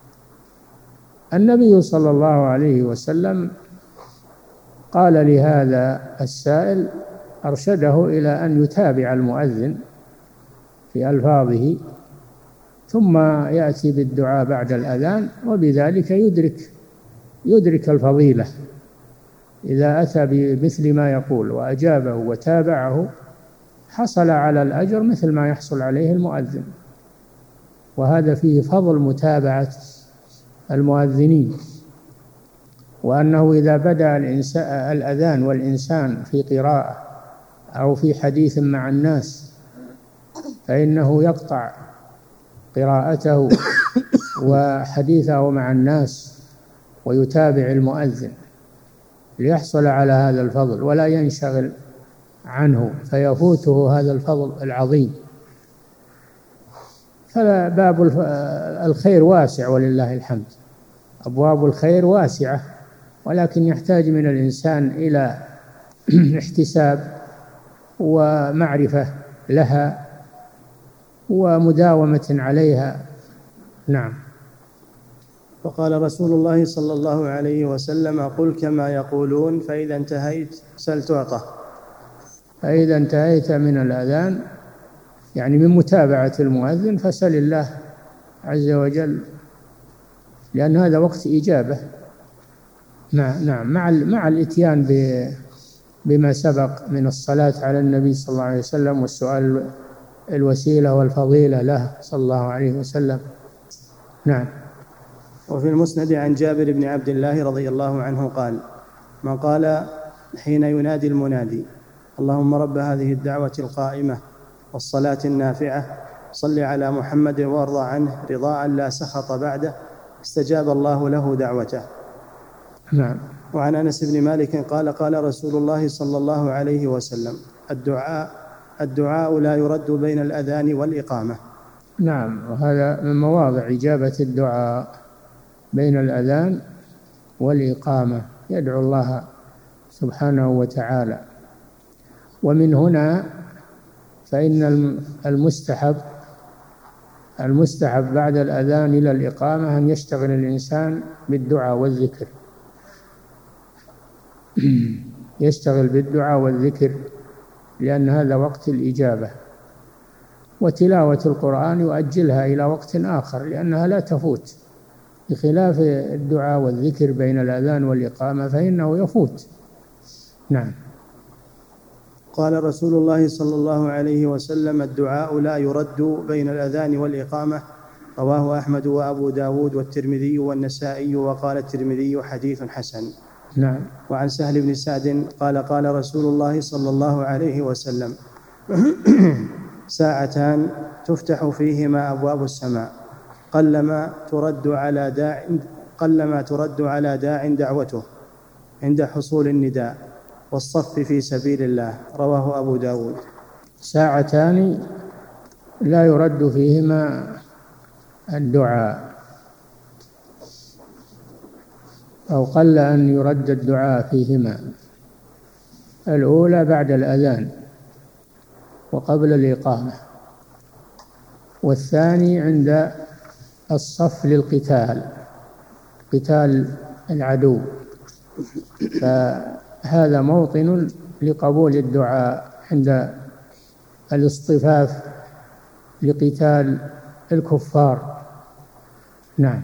النبي صلى الله عليه وسلم قال لهذا السائل، أرشده إلى أن يتابع المؤذن في ألفاظه، ثم يأتي بالدعاء بعد الأذان، وبذلك يدرك يدرك الفضيلة. إذا أتى بمثل ما يقول وأجابه وتابعه حصل على الأجر مثل ما يحصل عليه المؤذن. وهذا فيه فضل متابعة المؤذنين، وأنه إذا بدأ الأذان والإنسان في قراءة أو في حديث مع الناس فإنه يقطع قراءته وحديثه مع الناس ويتابع المؤذن ليحصل على هذا الفضل ولا ينشغل عنه فيفوته هذا الفضل العظيم. فباب الخير واسع ولله الحمد، أبواب الخير واسعة، ولكن يحتاج من الإنسان إلى احتساب ومعرفة لها ومداومة عليها. نعم. وقال رسول الله صلى الله عليه وسلم: قل كما يقولون، فإذا انتهيت سل تعطى. فإذا انتهيت من الأذان يعني من متابعة المؤذن فسل الله عز وجل، لأن هذا وقت إجابة. نعم، مع مع الإتيان بما سبق من الصلاة على النبي صلى الله عليه وسلم والسؤال الوسيلة والفضيلة له صلى الله عليه وسلم. نعم. وفي المسند عن جابر بن عبد الله رضي الله عنه قال: من قال حين ينادي المنادي: اللهم رب هذه الدعوة القائمة والصلاة النافعة صل على محمد وارضى عنه رضاء لا سخط بعده، استجاب الله له دعوته. نعم. وعن أنس بن مالك قال: قال رسول الله صلى الله عليه وسلم: الدعاء الدعاء لا يرد بين الأذان والإقامة. نعم، وهذا من مواضع إجابة الدعاء بين الأذان والإقامة، يدعو الله سبحانه وتعالى. ومن هنا فإن المستحب المستحب بعد الأذان إلى الإقامة أن يشتغل الإنسان بالدعاء والذكر يشتغل بالدعاء والذكر لأن هذا وقت الإجابة. وتلاوة القرآن يؤجلها إلى وقت آخر لأنها لا تفوت، بخلاف الدعاء والذكر بين الأذان والإقامة فإنه يفوت. نعم. قال رسول الله صلى الله عليه وسلم: الدعاء لا يرد بين الأذان والإقامة. رواه أحمد وأبو داود والترمذي والنسائي، وقال الترمذي: حديث حسن. نعم. وعن سهل بن سعد قال: قال رسول الله صلى الله عليه وسلم: ساعتان تفتح فيهما أبواب السماء، قلما ترد على داع قلما ترد على داع دعوته عند حصول النداء والصف في سبيل الله. رواه أبو داود. ساعتان لا يرد فيهما الدعاء، أو قل أن يرد الدعاء فيهما. الأولى بعد الأذان وقبل الإقامة، والثاني عند الصف للقتال، قتال العدو، فهذا موطن لقبول الدعاء عند الاصطفاف لقتال الكفار. نعم.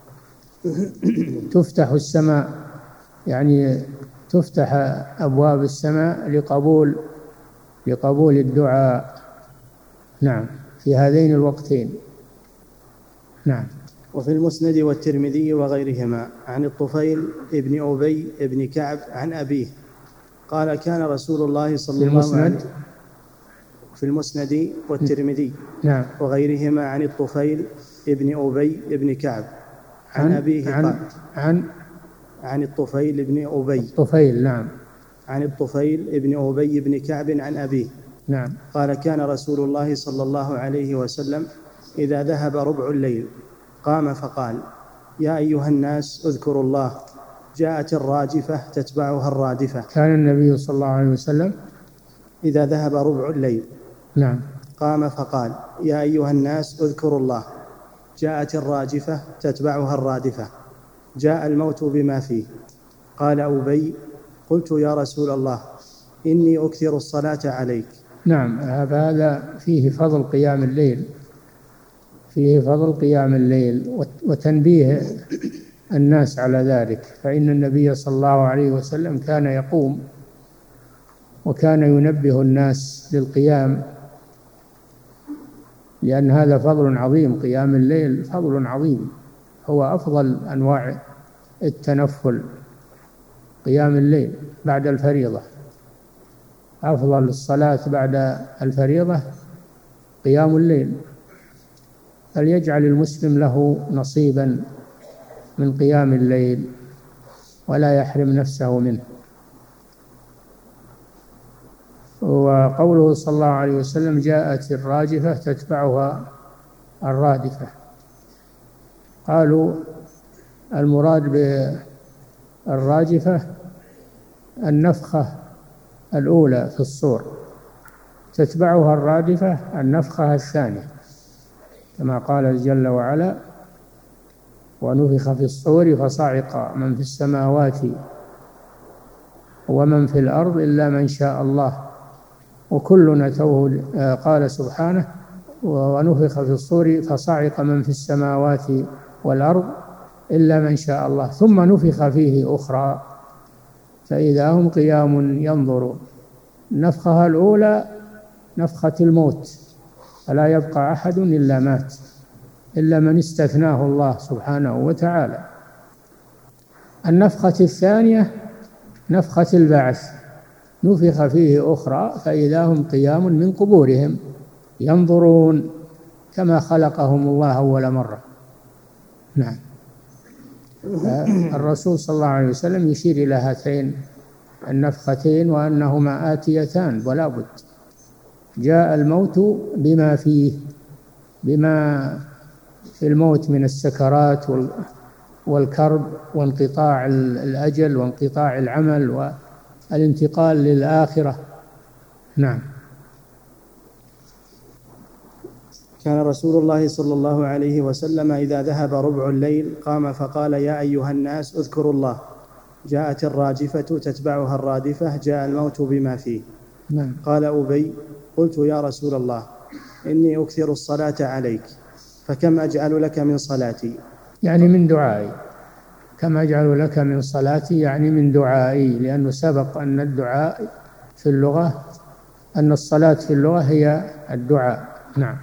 تفتح السماء، يعني تفتح أبواب السماء لقبول لقبول الدعاء. نعم، في هذين الوقتين. نعم. وفي المسند والترمذي وغيرهما عن الطفيل ابن أبي ابن كعب عن أبيه قال: كان رسول الله صلى الله عليه وسلم في المسند والترمذي نعم. وغيرهما عن الطفيل ابن أبي ابن كعب عن, عن أبيه عن قال عن عن الطفيل ابن أبي الطفيل نعم عن الطفيل ابن أبي ابن كعب عن أبيه نعم قال: كان رسول الله صلى الله عليه وسلم إذا ذهب ربع الليل قام فقال: يا أيها الناس اذكروا الله، جاءت الراجفة تتبعها الرادفة. كان النبي صلى الله عليه وسلم إذا ذهب ربع الليل نعم قام فقال: يا أيها الناس اذكروا الله، جاءت الراجفة تتبعها الرادفة، جاء الموت بما فيه. قال أبي: قلت يا رسول الله إني أكثر الصلاة عليك. نعم. هذا فيه فضل قيام الليل، فيه فضل قيام الليل وتنبيه الناس على ذلك، فإن النبي صلى الله عليه وسلم كان يقوم وكان ينبه الناس للقيام، لأن هذا فضل عظيم. قيام الليل فضل عظيم، هو أفضل أنواع التنفل. قيام الليل بعد الفريضة، أفضل الصلاة بعد الفريضة قيام الليل، فليجعل المسلم له نصيبا من قيام الليل ولا يحرم نفسه منه. وقوله صلى الله عليه وسلم: جاءت الراجفة تتبعها الرادفة، قالوا المراد بالراجفة النفخة الأولى في الصور، تتبعها الرادفة النفخة الثانية، كما قال جل وعلا: ونفخ في الصور فصعق من في السماوات ومن في الأرض إلا من شاء الله وكلنا توه. قال سبحانه: ونفخ في الصور فصعق من في السماوات والأرض إلا من شاء الله ثم نفخ فيه أخرى فإذا هم قيام ينظرون. النفخة الأولى نفخة الموت، فلا يبقى أحد إلا مات إلا من استثناه الله سبحانه وتعالى. النفخة الثانية نفخة البعث، نفخ فيه أخرى فإذا هم قيام من قبورهم ينظرون كما خلقهم الله أول مرة. نعم. الرسول صلى الله عليه وسلم يشير إلى هاتين النفختين وأنهما آتيتان ولا بد. جاء الموت بما فيه، بما في الموت من السكرات والكرب وانقطاع الأجل وانقطاع العمل والانتقال للآخرة. نعم. كان رسول الله صلى الله عليه وسلم إذا ذهب ربع الليل قام فقال: يا أيها الناس اذكروا الله، جاءت الراجفة تتبعها الرادفة، جاء الموت بما فيه. نعم. قال أبي: قلت يا رسول الله إني أكثر الصلاة عليك، فكم أجعل لك من صلاتي؟ يعني من دعائي. كم أجعل لك من صلاتي يعني من دعائي، لأنه سبق أن الدعاء في اللغة أن الصلاة في اللغة هي الدعاء. نعم.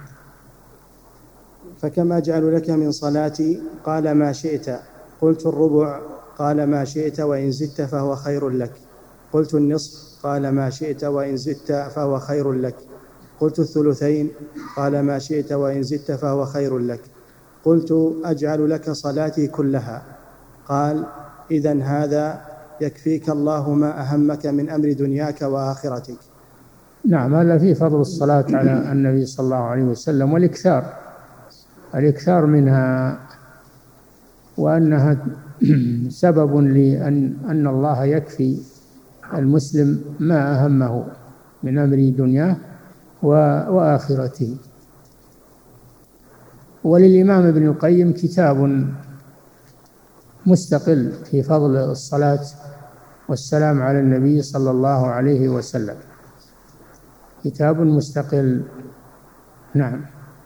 فكم أجعل لك من صلاتي؟ قال: ما شئت. قلت: الربع. قال: ما شئت، وإن زدت فهو خير لك. قلت: النصف. قال: ما شئت، وإن زدت فهو خير لك. قلت: الثلثين. قال: ما شئت، وإن زدت فهو خير لك. قلت: أجعل لك صلاتي كلها. قال: إذن هذا يكفيك الله ما أهمك من أمر دنياك وآخرتك. نعم، هذا فيه فضل الصلاة على النبي صلى الله عليه وسلم، والإكثار الإكثار منها، وأنها سبب لأن أن الله يكفي المسلم ما أهمه من أمر دنياه وآخرته. وللإمام ابن القيم كتاب مستقل في فضل الصلاة والسلام على النبي صلى الله عليه وسلم، كتاب مستقل. نعم.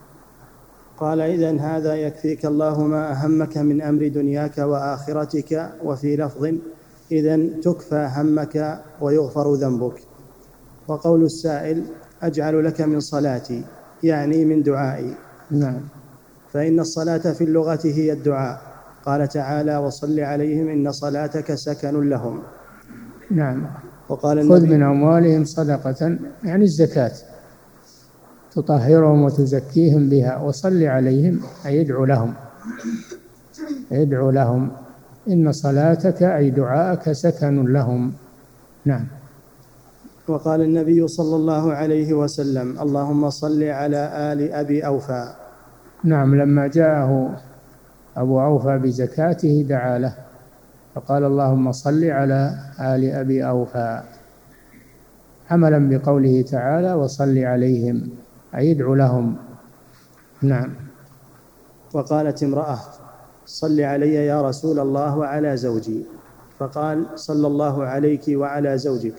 قال: إذن هذا يكفيك الله ما أهمك من أمر دنياك وآخرتك. وفي لفظ: إذن تكفى همك ويغفر ذنبك. وقول السائل: أجعل لك من صلاتي، يعني من دعائي. نعم. فإن الصلاة في اللغة هي الدعاء. قال تعالى: وصل عليهم إن صلاتك سكن لهم. نعم. وقال خذ من أموالهم صدقة، يعني الزكاة، تطهرهم وتزكيهم بها، وصل عليهم أي يدعو لهم، يدعو لهم، إن صلاتك أي دعاءك سكن لهم. نعم. وقال النبي صلى الله عليه وسلم: اللهم صل على آل أبي أوفى. نعم. لما جاءه أبو أوفى بزكاته دعا له فقال: اللهم صل على آل أبي أوفى، عملا بقوله تعالى: وصل عليهم أي يدعو لهم. نعم. وقالت امرأة: صل علي يا رسول الله وعلى زوجي، فقال: صلى الله عليك وعلى زوجك.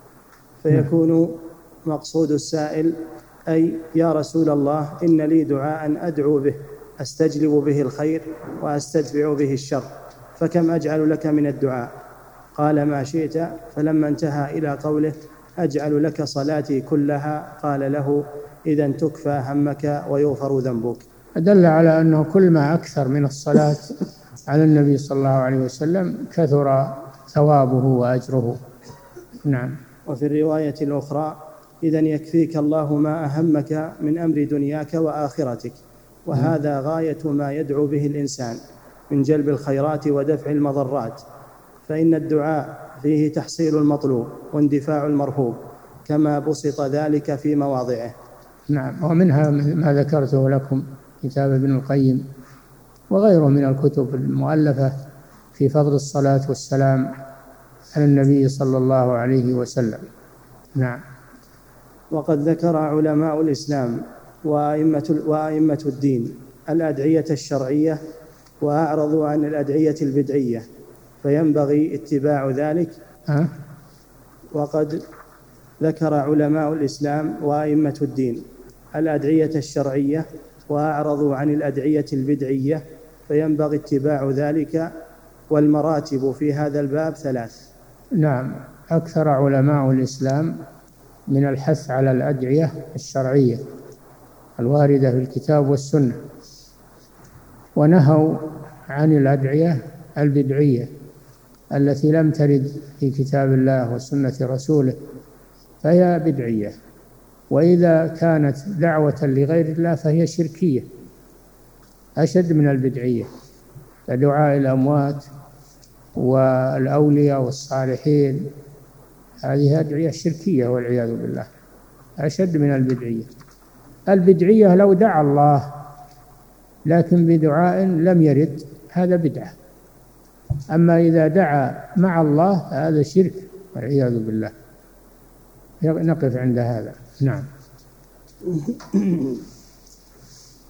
فيكون مقصود السائل: أي يا رسول الله إن لي دعاء أدعو به أستجلب به الخير وأستدفع به الشر، فكم أجعل لك من الدعاء؟ قال: ما شئت. فلما انتهى إلى قوله: أجعل لك صلاتي كلها، قال له: إذن تكفى همك ويغفر ذنبك. دل على أنه كل ما أكثر من الصلاة على النبي صلى الله عليه وسلم كثر ثوابه وأجره. نعم. وفي الرواية الأخرى: إذن يكفيك الله ما أهمك من أمر دنياك وآخرتك. وهذا غاية ما يدعو به الإنسان من جلب الخيرات ودفع المضرات، فإن الدعاء فيه تحصيل المطلوب واندفاع المرهوب، كما بسط ذلك في مواضعه. نعم. ومنها ما ذكرته لكم كتاب ابن القيم وغيره من الكتب المؤلفة في فضل الصلاة والسلام على النبي صلى الله عليه وسلم. نعم. وقد ذكر علماء الإسلام وأئمة وأئمة الدين الأدعية الشرعية وأعرضوا عن الأدعية البدعية، فينبغي اتباع ذلك. أه؟ وقد ذكر علماء الإسلام وأئمة الدين الأدعية الشرعية وأعرضوا عن الأدعية البدعية، فينبغي اتباع ذلك. والمراتب في هذا الباب ثلاث. نعم. أكثر علماء الإسلام من الحث على الأدعية الشرعية الواردة في الكتاب والسنة، ونهوا عن الأدعية البدعية التي لم ترد في كتاب الله وسنة رسوله، فهي بدعية. وإذا كانت دعوة لغير الله فهي شركية أشد من البدعية، كدعاء الأموات والأولياء والصالحين، هذه أدعية شركية والعياذ بالله أشد من البدعية. البدعية لو دعا الله لكن بدعاء لم يرد هذا بدعة، أما إذا دعا مع الله هذا شرك والعياذ بالله. نقف عند هذا. نعم.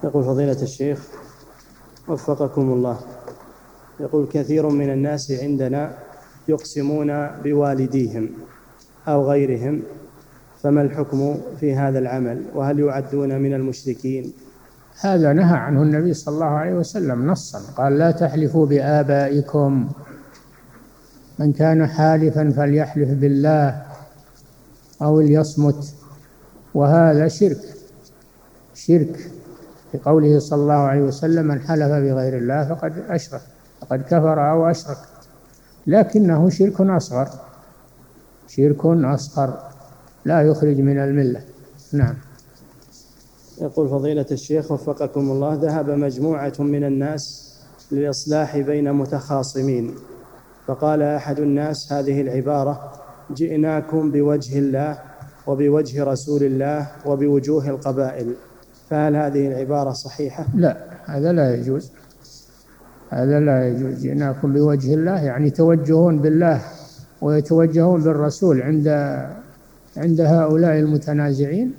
يقول فضيلة الشيخ وفقكم الله، يقول كثير من الناس عندنا يقسمون بوالديهم أو غيرهم، فما الحكم في هذا العمل؟ وهل يعدون من المشركين؟ هذا نهى عنه النبي صلى الله عليه وسلم نصا، قال لا تحلفوا بآبائكم، من كان حالفا فليحلف بالله أو ليصمت، وهذا شرك شرك في قوله صلى الله عليه وسلم من حلف بغير الله فقد أشرك فقد كفر أو أشرك، لكنه شرك أصغر شرك أصغر لا يخرج من الملة. نعم. يقول فضيلة الشيخ وفقكم الله، ذهب مجموعة من الناس للإصلاح بين متخاصمين، فقال أحد الناس هذه العبارة: جئناكم بوجه الله وبوجه رسول الله وبوجوه القبائل، فهل هذه العبارة صحيحة؟ لا، هذا لا يجوز، هذا لا يجوز. جئناكم بوجه الله يعني توجهون بالله ويتوجهون بالرسول عند عند هؤلاء المتنازعين،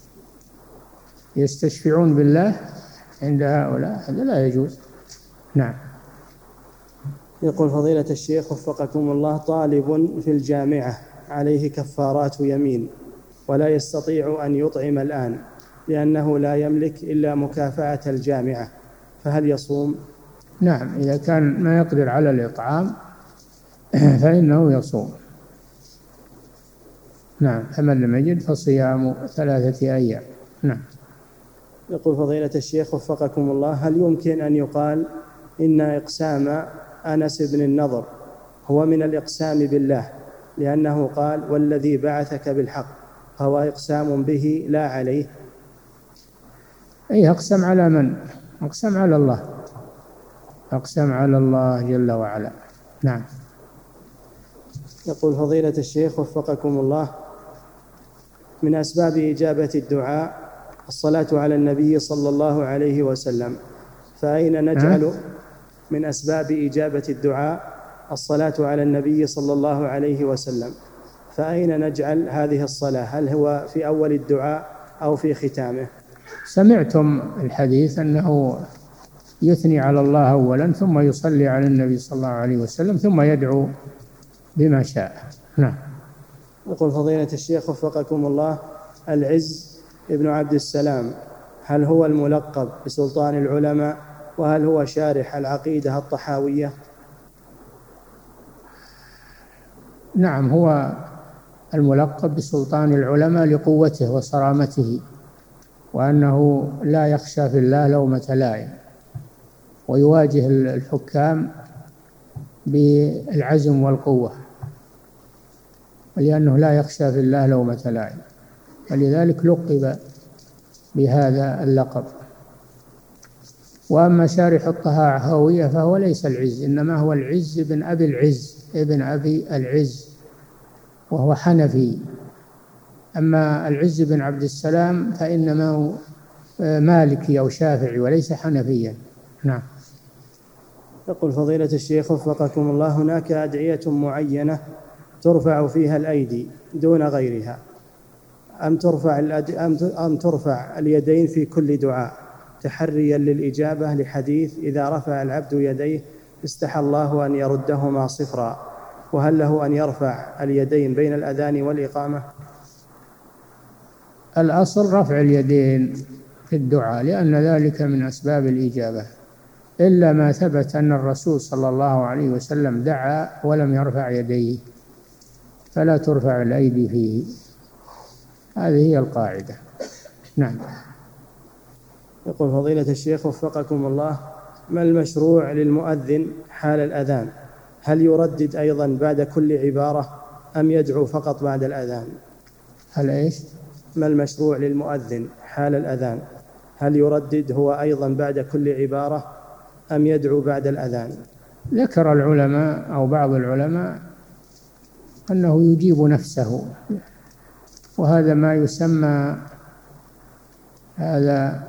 يستشفعون بالله عند هؤلاء، هذا لا يجوز. نعم. يقول فضيلة الشيخ وفقكم الله، طالب في الجامعة عليه كفارات يمين ولا يستطيع أن يطعم الآن لأنه لا يملك إلا مكافأة الجامعة، فهل يصوم؟ نعم، إذا كان ما يقدر على الإطعام فإنه يصوم. نعم، فمن لم يجد فصيام ثلاثة أيام. نعم. يقول فضيلة الشيخ وفقكم الله، هل يمكن أن يقال إن إقسام أنس بن النضر هو من الإقسام بالله، لأنه قال والذي بعثك بالحق، فهو إقسام به لا عليه؟ أي أقسم على من؟ أقسم على الله، أقسم على الله جل وعلا. نعم. يقول فضيلة الشيخ وفقكم الله، من أسباب إجابة الدعاء الصلاة على النبي صلى الله عليه وسلم، فأين نجعل من أسباب إجابة الدعاء الصلاة على النبي صلى الله عليه وسلم، فأين نجعل هذه الصلاة؟ هل هو في أول الدعاء أو في ختامه؟ سمعتم الحديث أنه يثني على الله أولا ثم يصلي على النبي صلى الله عليه وسلم ثم يدعو بما شاء. نعم. يقول فضيلة الشيخ وفقكم الله، العز ابن عبد السلام هل هو الملقب بسلطان العلماء، وهل هو شارح العقيدة الطحاوية؟ نعم، هو الملقب بسلطان العلماء لقوته وصرامته، وأنه لا يخشى في الله لومة لائم، ويواجه الحكام بالعزم والقوة، ولأنه لا يخشى في الله لومة لائم، ولذلك لقب بهذا اللقب. وأما شارح الطحاوية فهو ليس العز، إنما هو العز بن أبي العز ابن أبي العز، وهو حنفي. أما العز بن عبد السلام فإنما هو مالكي أو شافعي وليس حنفيا. نعم. يقول فضيلة الشيخ وفقكم الله، هناك أدعية معينة ترفع فيها الأيدي دون غيرها، أم ترفع, الأد... أم ترفع اليدين في كل دعاء تحريا للإجابة لحديث إذا رفع العبد يديه استحى الله أن يردهما صفرا، وهل له أن يرفع اليدين بين الأذان والإقامة؟ الأصل رفع اليدين في الدعاء، لأن ذلك من أسباب الإجابة، إلا ما ثبت أن الرسول صلى الله عليه وسلم دعا ولم يرفع يديه فلا ترفع الأيدي فيه، هذه هي القاعدة. نعم. يقول فضيلة الشيخ وفقكم الله، ما المشروع للمؤذن حال الأذان؟ هل يردد أيضا بعد كل عبارة أم يدعو فقط بعد الأذان؟ هل إيش؟ ما المشروع للمؤذن حال الأذان؟ هل يردد هو أيضا بعد كل عبارة أم يدعو بعد الأذان؟ ذكر العلماء أو بعض العلماء أنه يجيب نفسه، وهذا ما يسمى هذا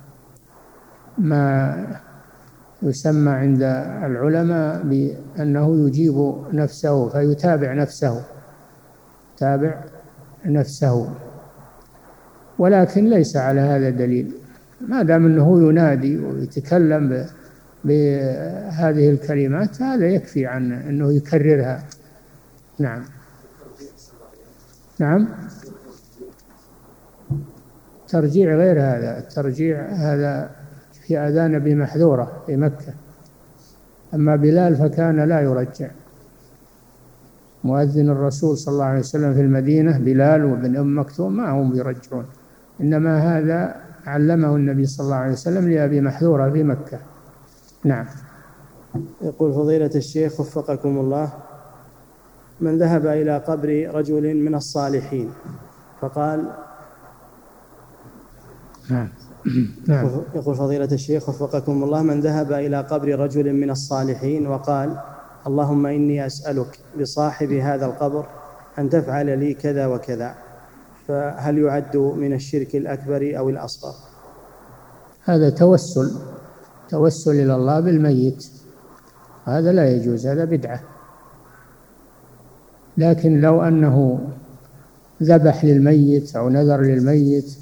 ما يسمى عند العلماء بأنه يجيب نفسه، فيتابع نفسه تابع نفسه، ولكن ليس على هذا دليل، ما دام أنه ينادي ويتكلم بهذه الكلمات هذا يكفي عن أنه يكررها. نعم. نعم. ترجيع غير هذا، الترجيع هذا في آذان أبي محذورة في مكة، أما بلال فكان لا يرجع. مؤذن الرسول صلى الله عليه وسلم في المدينة بلال وابن أم مكتوم ما هم يرجعون، إنما هذا علمه النبي صلى الله عليه وسلم لأبي محذورة في مكة. نعم. يقول فضيلة الشيخ وفقكم الله: من ذهب إلى قبر رجل من الصالحين فقال نعم. نعم. يقول فضيلة الشيخ وفقكم الله: من ذهب إلى قبر رجل من الصالحين وقال: اللهم إني أسألك بصاحب هذا القبر أن تفعل لي كذا وكذا، فهل يعد من الشرك الأكبر أو الأصغر؟ هذا توسل، توسل إلى الله بالميت، هذا لا يجوز، هذا بدعة. لكن لو أنه ذبح للميت أو نذر للميت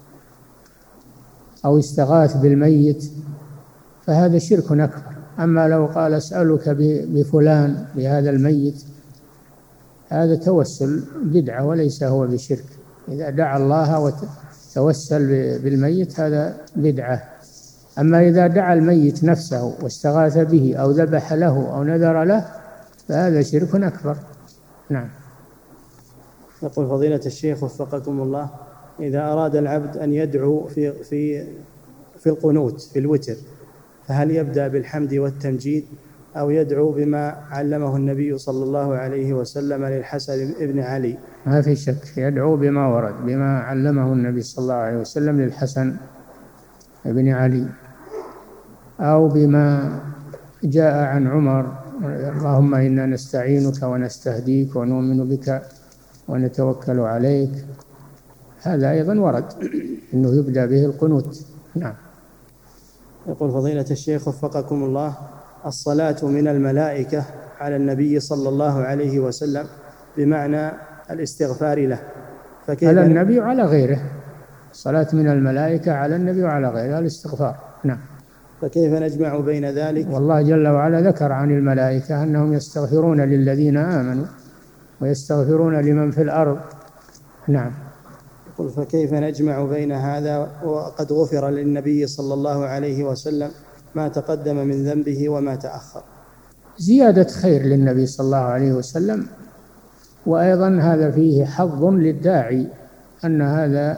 أو استغاث بالميت فهذا شرك أكبر. أما لو قال أسألك بفلان بهذا الميت هذا توسل بدعة وليس هو بشرك. إذا دعا الله وتوسل بالميت هذا بدعة. أما إذا دعا الميت نفسه واستغاث به أو ذبح له أو نذر له فهذا شرك أكبر. نعم. يقول فضيلة الشيخ وفقكم الله: إذا أراد العبد أن يدعو في في في القنوت في الوتر فهل يبدأ بالحمد والتمجيد أو يدعو بما علمه النبي صلى الله عليه وسلم للحسن بن علي؟ ما في شك، يدعو بما ورد، بما علمه النبي صلى الله عليه وسلم للحسن بن علي، أو بما جاء عن عمر: اللهم إنا نستعينك ونستهديك ونؤمن بك ونتوكل عليك. هذا أيضا ورد أنه يبدأ به القنوت. نعم. يقول فضيلة الشيخ وفقكم الله: الصلاة من الملائكة على النبي صلى الله عليه وسلم بمعنى الاستغفار له، فكيف على النبي وعلى غيره؟ الصلاة من الملائكة على النبي وعلى غيره الاستغفار. نعم. فكيف نجمع بين ذلك؟ والله جل وعلا ذكر عن الملائكة أنهم يستغفرون للذين آمنوا ويستغفرون لمن في الأرض. نعم. يقول فكيف نجمع بين هذا وقد غفر للنبي صلى الله عليه وسلم ما تقدم من ذنبه وما تأخر؟ زيادة خير للنبي صلى الله عليه وسلم، وأيضا هذا فيه حظ للداعي أن هذا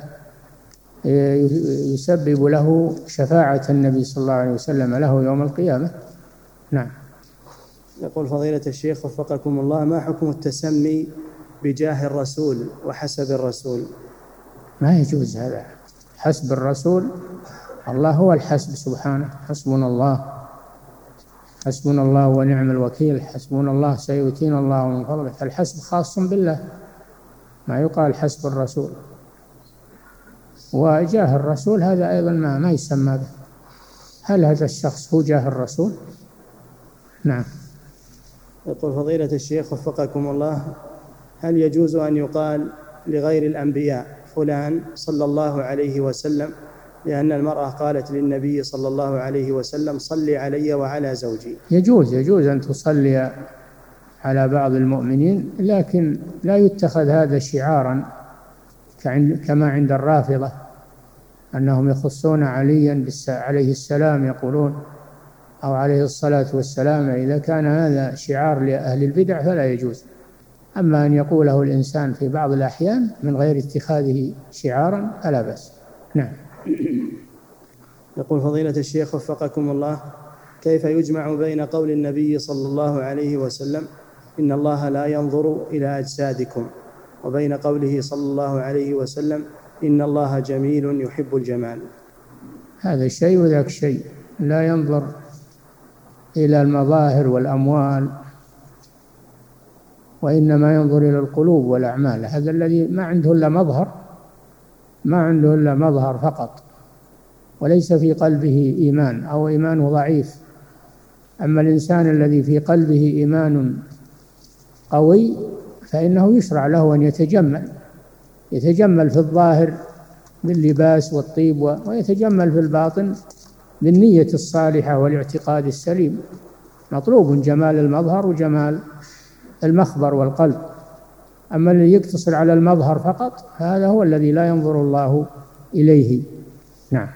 يسبب له شفاعة النبي صلى الله عليه وسلم له يوم القيامة. نعم. يقول فضيلة الشيخ وفقكم الله: ما حكم التسمي بجاه الرسول وحسب الرسول؟ ما يجوز هذا. حسب الرسول، الله هو الحسب سبحانه، حسبنا الله حسبنا الله ونعم الوكيل، حسبنا الله سيؤتينا الله من فضله. الحسب خاص بالله، ما يقال حسب الرسول. وجاه الرسول هذا أيضا ما, ما يسمى به. هل هذا الشخص هو جاه الرسول؟ نعم. يقول فضيلة الشيخ وفقكم الله: هل يجوز أن يقال لغير الأنبياء فلان صلى الله عليه وسلم لأن المرأة قالت للنبي صلى الله عليه وسلم صلي علي وعلى زوجي؟ يجوز يجوز أن تصلي على بعض المؤمنين، لكن لا يتخذ هذا شعارا كما عند الرافضة أنهم يخصون عليا عليه السلام يقولون أو عليه الصلاة والسلام. إذا كان هذا شعار لأهل البدع فلا يجوز. أما أن يقوله الإنسان في بعض الأحيان من غير اتخاذه شعارا فلا بأس. نعم. يقول فضيلة الشيخ وفقكم الله: كيف يجمع بين قول النبي صلى الله عليه وسلم إن الله لا ينظر إلى أجسادكم وبين قوله صلى الله عليه وسلم إن الله جميل يحب الجمال؟ هذا شيء وذاك شيء، لا ينظر إلى المظاهر والأموال وإنما ينظر إلى القلوب والأعمال. هذا الذي ما عنده إلا مظهر ما عنده إلا مظهر فقط وليس في قلبه إيمان أو إيمانه ضعيف. أما الإنسان الذي في قلبه إيمان قوي فإنه يشرع له أن يتجمل يتجمل في الظاهر باللباس والطيب، ويتجمل في الباطن بالنية الصالحة والاعتقاد السليم. مطلوب جمال المظهر وجمال المخبر والقلب. أما الذي يقتصر على المظهر فقط هذا هو الذي لا ينظر الله إليه. نعم.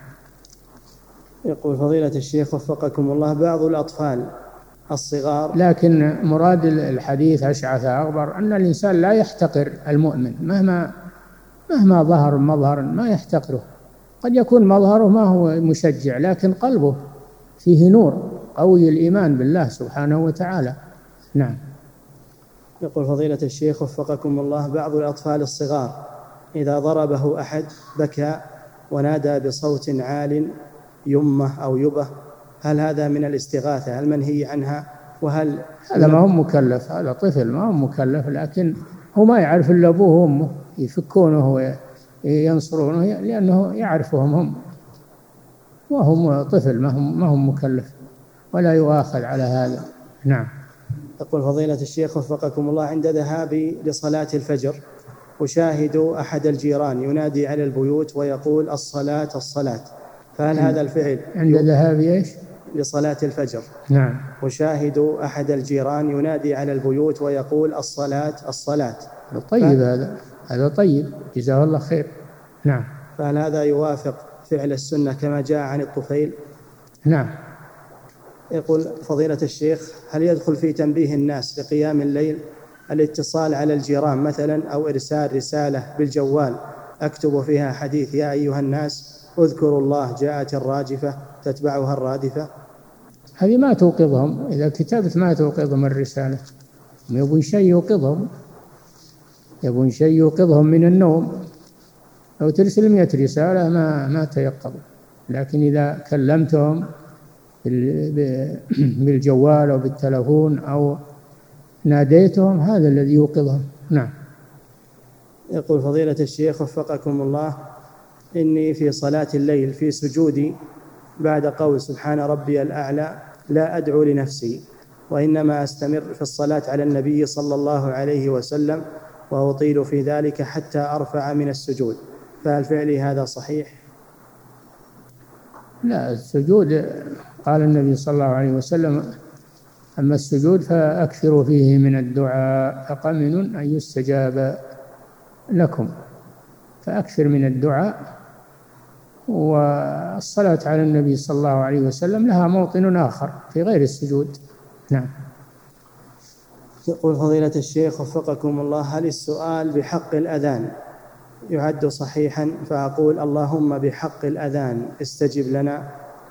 يقول فضيلة الشيخ وفقكم الله، بعض الأطفال الصغار، لكن مراد الحديث أشعث أغبر أن الإنسان لا يحتقر المؤمن مهما مهما ظهر مظهر، ما يحتقره. قد يكون مظهره ما هو مشجع لكن قلبه فيه نور قوي الإيمان بالله سبحانه وتعالى. نعم. يقول فضيلة الشيخ وفقكم الله، بعض الأطفال الصغار إذا ضربه أحد بكى ونادى بصوت عال يمه أو يبه، هل هذا من الاستغاثة المنهي عنها؟ وهل هذا ما هو مكلف، هذا طفل ما هو مكلف، لكن هو ما يعرف إلا أبوه وأمه يفكونه وينصرونه لأنه يعرفهم هم، وهم طفل ما هم ما هم مكلف ولا يؤاخذ على هذا. نعم. يقول فضيلة الشيخ وفقكم الله، عند ذهابي لصلاة الفجر أشاهد أحد الجيران ينادي على البيوت ويقول الصلاة الصلاة، فهل هذا الفعل عند ذهابي إيش؟ لصلاة الفجر؟ نعم. أشاهد أحد الجيران ينادي على البيوت ويقول الصلاة الصلاة. طيب، هذا هذا طيب، جزاه الله خير. نعم. فهل هذا يوافق فعل السنة كما جاء عن الطفيل؟ نعم. يقول فضيلة الشيخ، هل يدخل في تنبيه الناس لقيام الليل الاتصال على الجيران مثلا، أو إرسال رسالة بالجوال أكتب فيها حديث يا أيها الناس اذكروا الله جاءت الراجفة تتبعها الرادفة؟ هذه ما توقظهم، إذا كتبت ما توقظهم الرسالة، يبون شيء يوقظهم، يبون شيء يوقظهم من النوم. لو ترسل مئة رسالة ما ما تيقظوا، لكن إذا كلمتهم بالجوال أو بالتلفون أو ناديتهم هذا الذي يوقظهم. نعم. يقول فضيلة الشيخ وفقكم الله، إني في صلاة الليل في سجودي بعد قول سبحان ربي الأعلى لا أدعو لنفسي، وإنما أستمر في الصلاة على النبي صلى الله عليه وسلم وأطيل في ذلك حتى أرفع من السجود، فهل فعلي هذا صحيح؟ لا، السجود قال النبي صلى الله عليه وسلم أما السجود فأكثروا فيه من الدعاء فقمن أن يستجاب لكم، فأكثر من الدعاء. والصلاة على النبي صلى الله عليه وسلم لها موطن آخر في غير السجود. نعم. يقول فضيلة الشيخ وفقكم الله، هل السؤال بحق الأذان يعد صحيحا فأقول اللهم بحق الأذان استجب لنا؟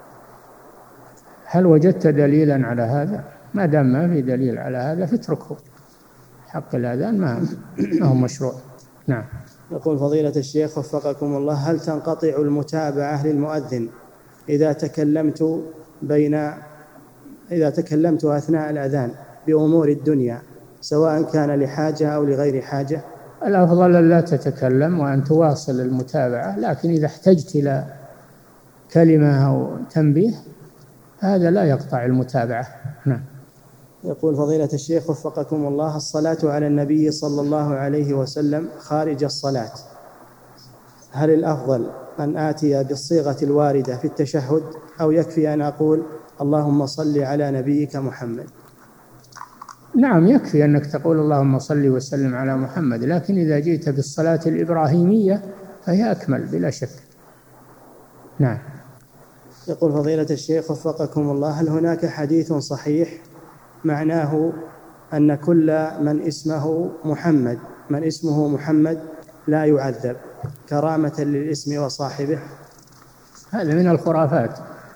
هل وجدت دليلا على هذا؟ ما دام ما في دليل على هذا فاتركه، حق الأذان ما هو مشروع. نعم. يقول فضيلة الشيخ وفقكم الله، هل تنقطع المتابعة للمؤذن إذا تكلمت بين إذا تكلمت أثناء الأذان بأمور الدنيا سواء كان لحاجة أو لغير حاجة؟ الأفضل لا تتكلم وأن تواصل المتابعة، لكن إذا احتجت إلى كلمة أو تنبيه هذا لا يقطع المتابعة. نعم. يقول فضيلة الشيخ وفقكم الله، الصلاة على النبي صلى الله عليه وسلم خارج الصلاة، هل الأفضل أن آتي بالصيغة الواردة في التشهد أو يكفي أن أقول اللهم صل على نبيك محمد؟ نعم، يكفي أنك تقول اللهم صل وسلم على محمد، لكن إذا جئت بالصلاة الإبراهيمية فهي أكمل بلا شك. نعم. يقول فضيلة الشيخ وفقكم الله، هل هناك حديث صحيح معناه أن كل من اسمه محمد من اسمه محمد لا يعذب كرامة للاسم وصاحبه؟ هذا من الخرافات،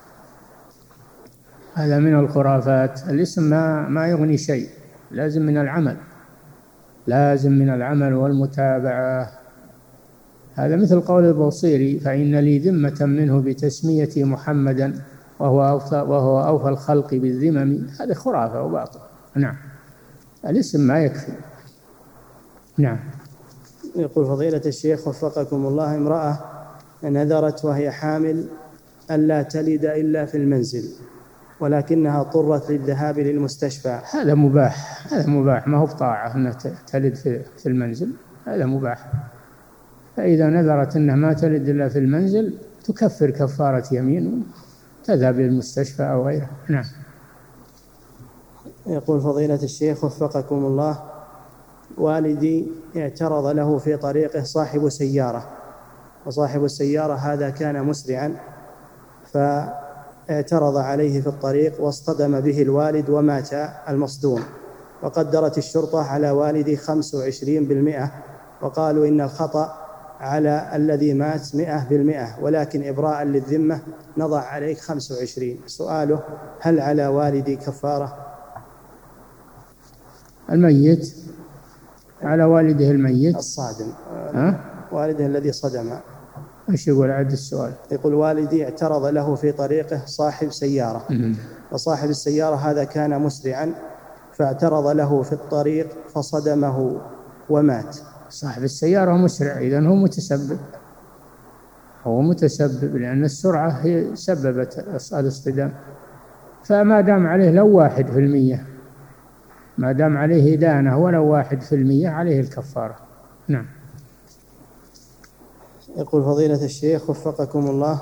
هذا من الخرافات. الاسم ما ما يغني شيء، لازم من العمل، لازم من العمل والمتابعة. هذا مثل قول البوصيري فإن لي ذمة منه بتسميتي محمدا وهو أوفى وهو أوفى الخلق بالذمم. هذه خرافة وباطل. نعم. الاسم ما يكفي. نعم. يقول فضيلة الشيخ وفقكم الله، امرأة نذرت وهي حامل ألا تلد إلا في المنزل ولكنها اضطرت للذهاب للمستشفى، هذا مباح، هذا مباح، ما هو بطاعة أنها تلد في المنزل، هذا مباح. فإذا نذرت أنها ما تلد إلا في المنزل تكفر كفارة يمين تذهب للمستشفى أو غيره. نعم. يقول فضيلة الشيخ وفقكم الله: والدي اعترض له في طريقه صاحب سيارة، وصاحب السيارة هذا كان مسرعا، فاعترض عليه في الطريق واصطدم به الوالد ومات المصدوم، وقدرت الشرطة على والدي خمس وعشرين بالمئة، وقالوا إن الخطأ على الذي مات مئة بالمئة، ولكن إبراء للذمة نضع عليك خمس وعشرين. سؤاله: هل على والدي كفارة؟ الميت على والده الميت الصادم، ها؟ والده الذي صدم. ايش يقول؟ عد السؤال. يقول: والدي اعترض له في طريقه صاحب سيارة، وصاحب السيارة هذا كان مسرعا، فاعترض له في الطريق فصدمه ومات. صاحب السيارة مسرع، إذن هو متسبب، هو متسبب، لأن السرعة هي سببت الاصطدام. فما دام عليه لو واحد في المية، ما دام عليه دانة ولو واحد في المية عليه الكفارة. نعم. يقول فضيلة الشيخ وفقكم الله: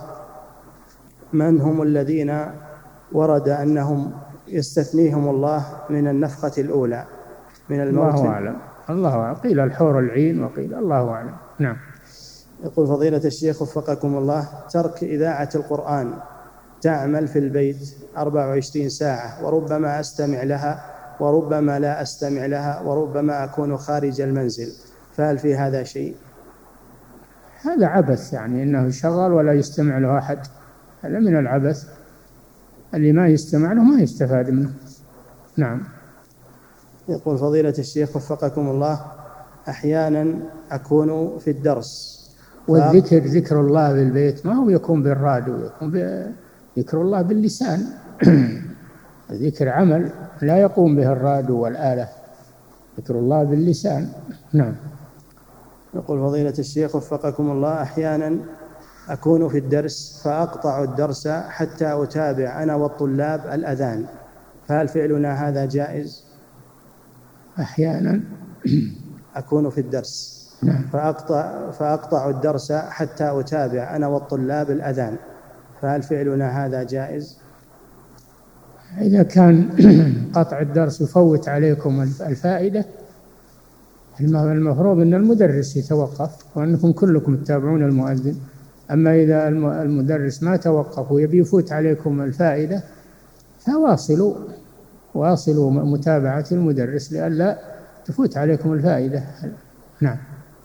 من هم الذين ورد أنهم يستثنيهم الله من النفخة الأولى من الموت؟ الله أعلم، الله أعلم، قيل الحور العين وقيل الله أعلم. نعم. يقول فضيلة الشيخ وفقكم الله: ترك إذاعة القرآن تعمل في البيت أربع وعشرين ساعة، وربما أستمع لها وربما لا أستمع لها وربما أكون خارج المنزل، فهل في هذا شيء؟ هذا عبث، يعني إنه شغال ولا يستمع له أحد، هذا من العبث، اللي ما يستمع له ما يستفاد منه. نعم. يقول فضيلة الشيخ وفقكم الله: أحيانا أكون في الدرس، والذكر ذكر الله بالبيت ما هو يكون بالراديو، يكون ذكر الله باللسان. ذكر عمل لا يقوم به الراديو والآلة، ذكر الله باللسان. نعم. يقول فضيلة الشيخ وفقكم الله: أحيانا أكون في الدرس فأقطع الدرس حتى أتابع أنا والطلاب الأذان، فهل فعلنا هذا جائز؟ أحيانا أكون في الدرس نعم. فأقطع, فأقطع الدرس حتى أتابع أنا والطلاب الأذان، فهل فعلنا هذا جائز؟ إذا كان قطع الدرس يفوت عليكم الفائدة، المفروض أن المدرس يتوقف وأنكم كلكم تتابعون المؤذن. أما إذا المدرس ما توقف ويبي يفوت عليكم الفائدة فواصلوا واصلوا متابعة المدرس لئلا تفوت عليكم الفائدة. نعم.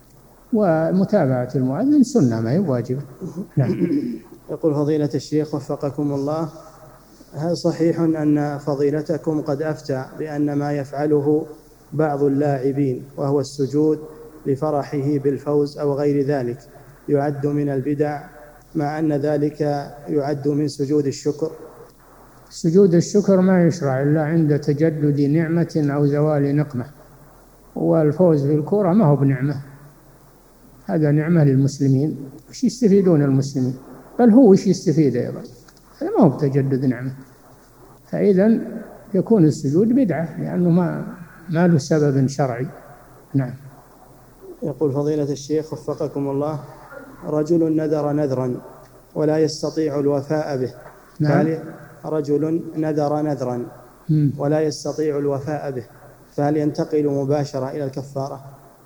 ومتابعة المؤذن سنة ما هي واجبة. نعم. يقول فضيلة الشيخ وفقكم الله: هل صحيح أن فضيلتكم قد أفتى بأن ما يفعله بعض اللاعبين وهو السجود لفرحه بالفوز أو غير ذلك يعد من البدع، مع أن ذلك يعد من سجود الشكر؟ سجود الشكر ما يشرع إلا عند تجدد نعمة أو زوال نقمة، والفوز في الكرة ما هو بنعمة، هذا نعمة للمسلمين، وش يستفيدون المسلمين؟ بل هو وش يستفيد أيضا، هذا ما هو بتجدد نعمة. فإذا يكون السجود بدعة لأنه ما ما له سبب شرعي. نعم. يقول فضيلة الشيخ وفقكم الله: رجل نذر نذرا ولا يستطيع الوفاء به. نعم. رجل نذر نذرا ولا يستطيع الوفاء به، فهل ينتقل مباشرة إلى الكفارة؟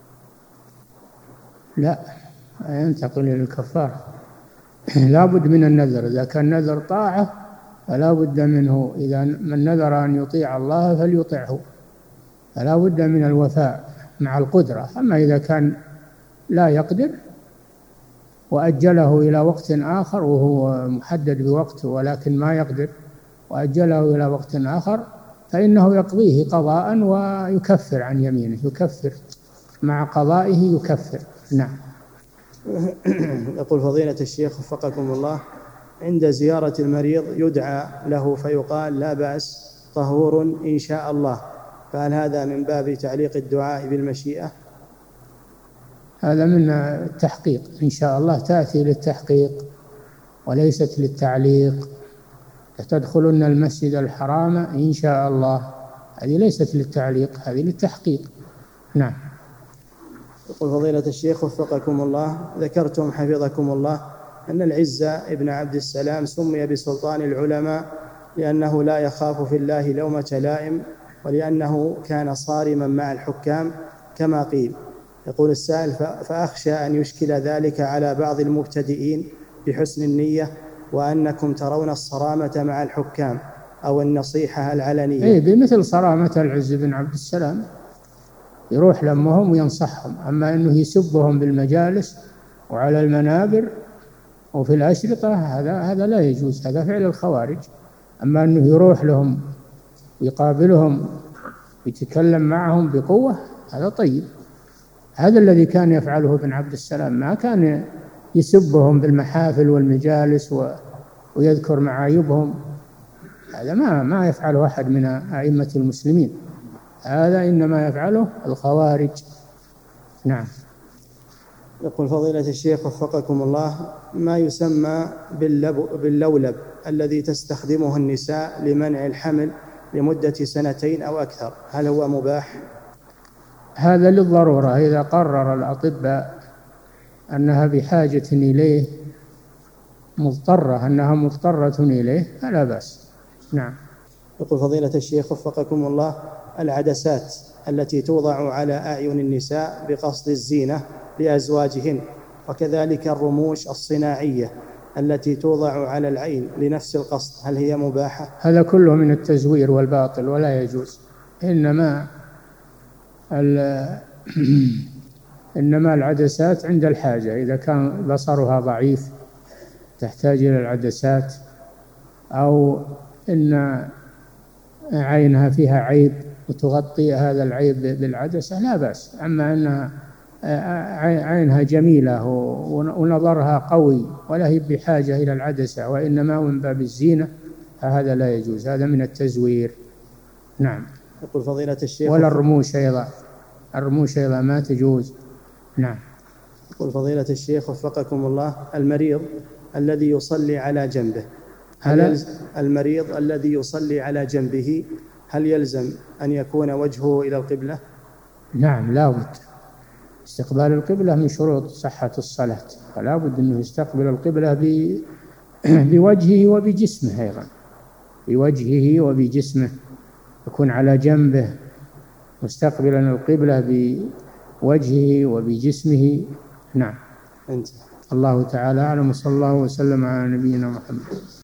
لا، ينتقل إلى الكفارة. لا بد من النذر، إذا كان نذر طاعة فلا بد منه، إذا من نذر أن يطيع الله فليطعه، فلا بد من الوفاء مع القدرة. أما إذا كان لا يقدر وأجله إلى وقت آخر وهو محدد بوقت ولكن ما يقدر وأجله إلى وقت آخر فإنه يقضيه قضاء ويكفر عن يمينه، يكفر مع قضائه يكفر. نعم. يقول فضيلة الشيخ وفقكم الله: عند زيارة المريض يدعى له فيقال لا بأس طهور إن شاء الله، فهل هذا من باب تعليق الدعاء بالمشيئة؟ هذا من التحقيق، إن شاء الله تأتي للتحقيق وليست للتعليق. تدخلن المسجد الحرام إن شاء الله، هذه ليست للتعليق، هذه للتحقيق. نعم. يقول فضيلة الشيخ وفقكم الله، ذكرتم حفظكم الله أن العز ابن عبد السلام سمي بسلطان العلماء لأنه لا يخاف في الله لومة لائم، ولأنه كان صارما مع الحكام كما قيل. يقول السائل: فأخشى أن يشكل ذلك على بعض المبتدئين بحسن النية، وأنكم ترون الصرامة مع الحكام أو النصيحة العلنية. إيه، بمثل صرامة العز بن عبد السلام، يروح لمهم وينصحهم. أما أنه يسبهم بالمجالس وعلى المنابر وفي الأشرطة، هذا هذا لا يجوز، هذا فعل الخوارج. أما أنه يروح لهم يقابلهم يتكلم معهم بقوة، هذا طيب. هذا الذي كان يفعله ابن عبد السلام، ما كان يسبهم بالمحافل والمجالس ويذكر معايبهم. هذا ما ما يفعله أحد من أئمة المسلمين، هذا إنما يفعله الخوارج. نعم. يقول فضيلة الشيخ وفقكم الله: ما يسمى باللولب الذي تستخدمه النساء لمنع الحمل لمدة سنتين أو أكثر، هل هو مباح؟ هذا للضرورة، إذا قرر الأطباء أنها بحاجة إليه، مضطرة أنها مضطرة إليه، فلا بأس. نعم. يقول فضيلة الشيخ وفقكم الله: العدسات التي توضع على أعين النساء بقصد الزينة لأزواجهن، وكذلك الرموش الصناعية التي توضع على العين لنفس القصد، هل هي مباحة؟ هذا كله من التزوير والباطل ولا يجوز. إنما إنما العدسات عند الحاجة، إذا كان بصرها ضعيف تحتاج إلى العدسات، أو إن عينها فيها عيب وتغطي هذا العيب بالعدسة، لا بأس. أما أنها عينها جميلة ونظرها قوي ولا هي بحاجة إلى العدسة، وإنما من باب الزينة، فهذا لا يجوز، هذا من التزوير. نعم. يقول فضيلة الشيخ: ولا الرموش أيضا، الرموش أيضا ما تجوز. نعم. يقول فضيلة الشيخ وفقكم الله: المريض الذي يصلي على جنبه، هل يلزم المريض الذي يصلي على جنبه هل يلزم أن يكون وجهه إلى القبلة؟ نعم، لا بد. استقبال القبلة من شروط صحة الصلاة، فلا بد أنه يستقبل القبلة بوجهه وبجسمه أيضا، بوجهه وبجسمه، يكون على جنبه مستقبلا القبلة بوجهه وبجسمه. نعم. أنت. الله تعالى أعلم، وصلى الله وسلم على نبينا محمد.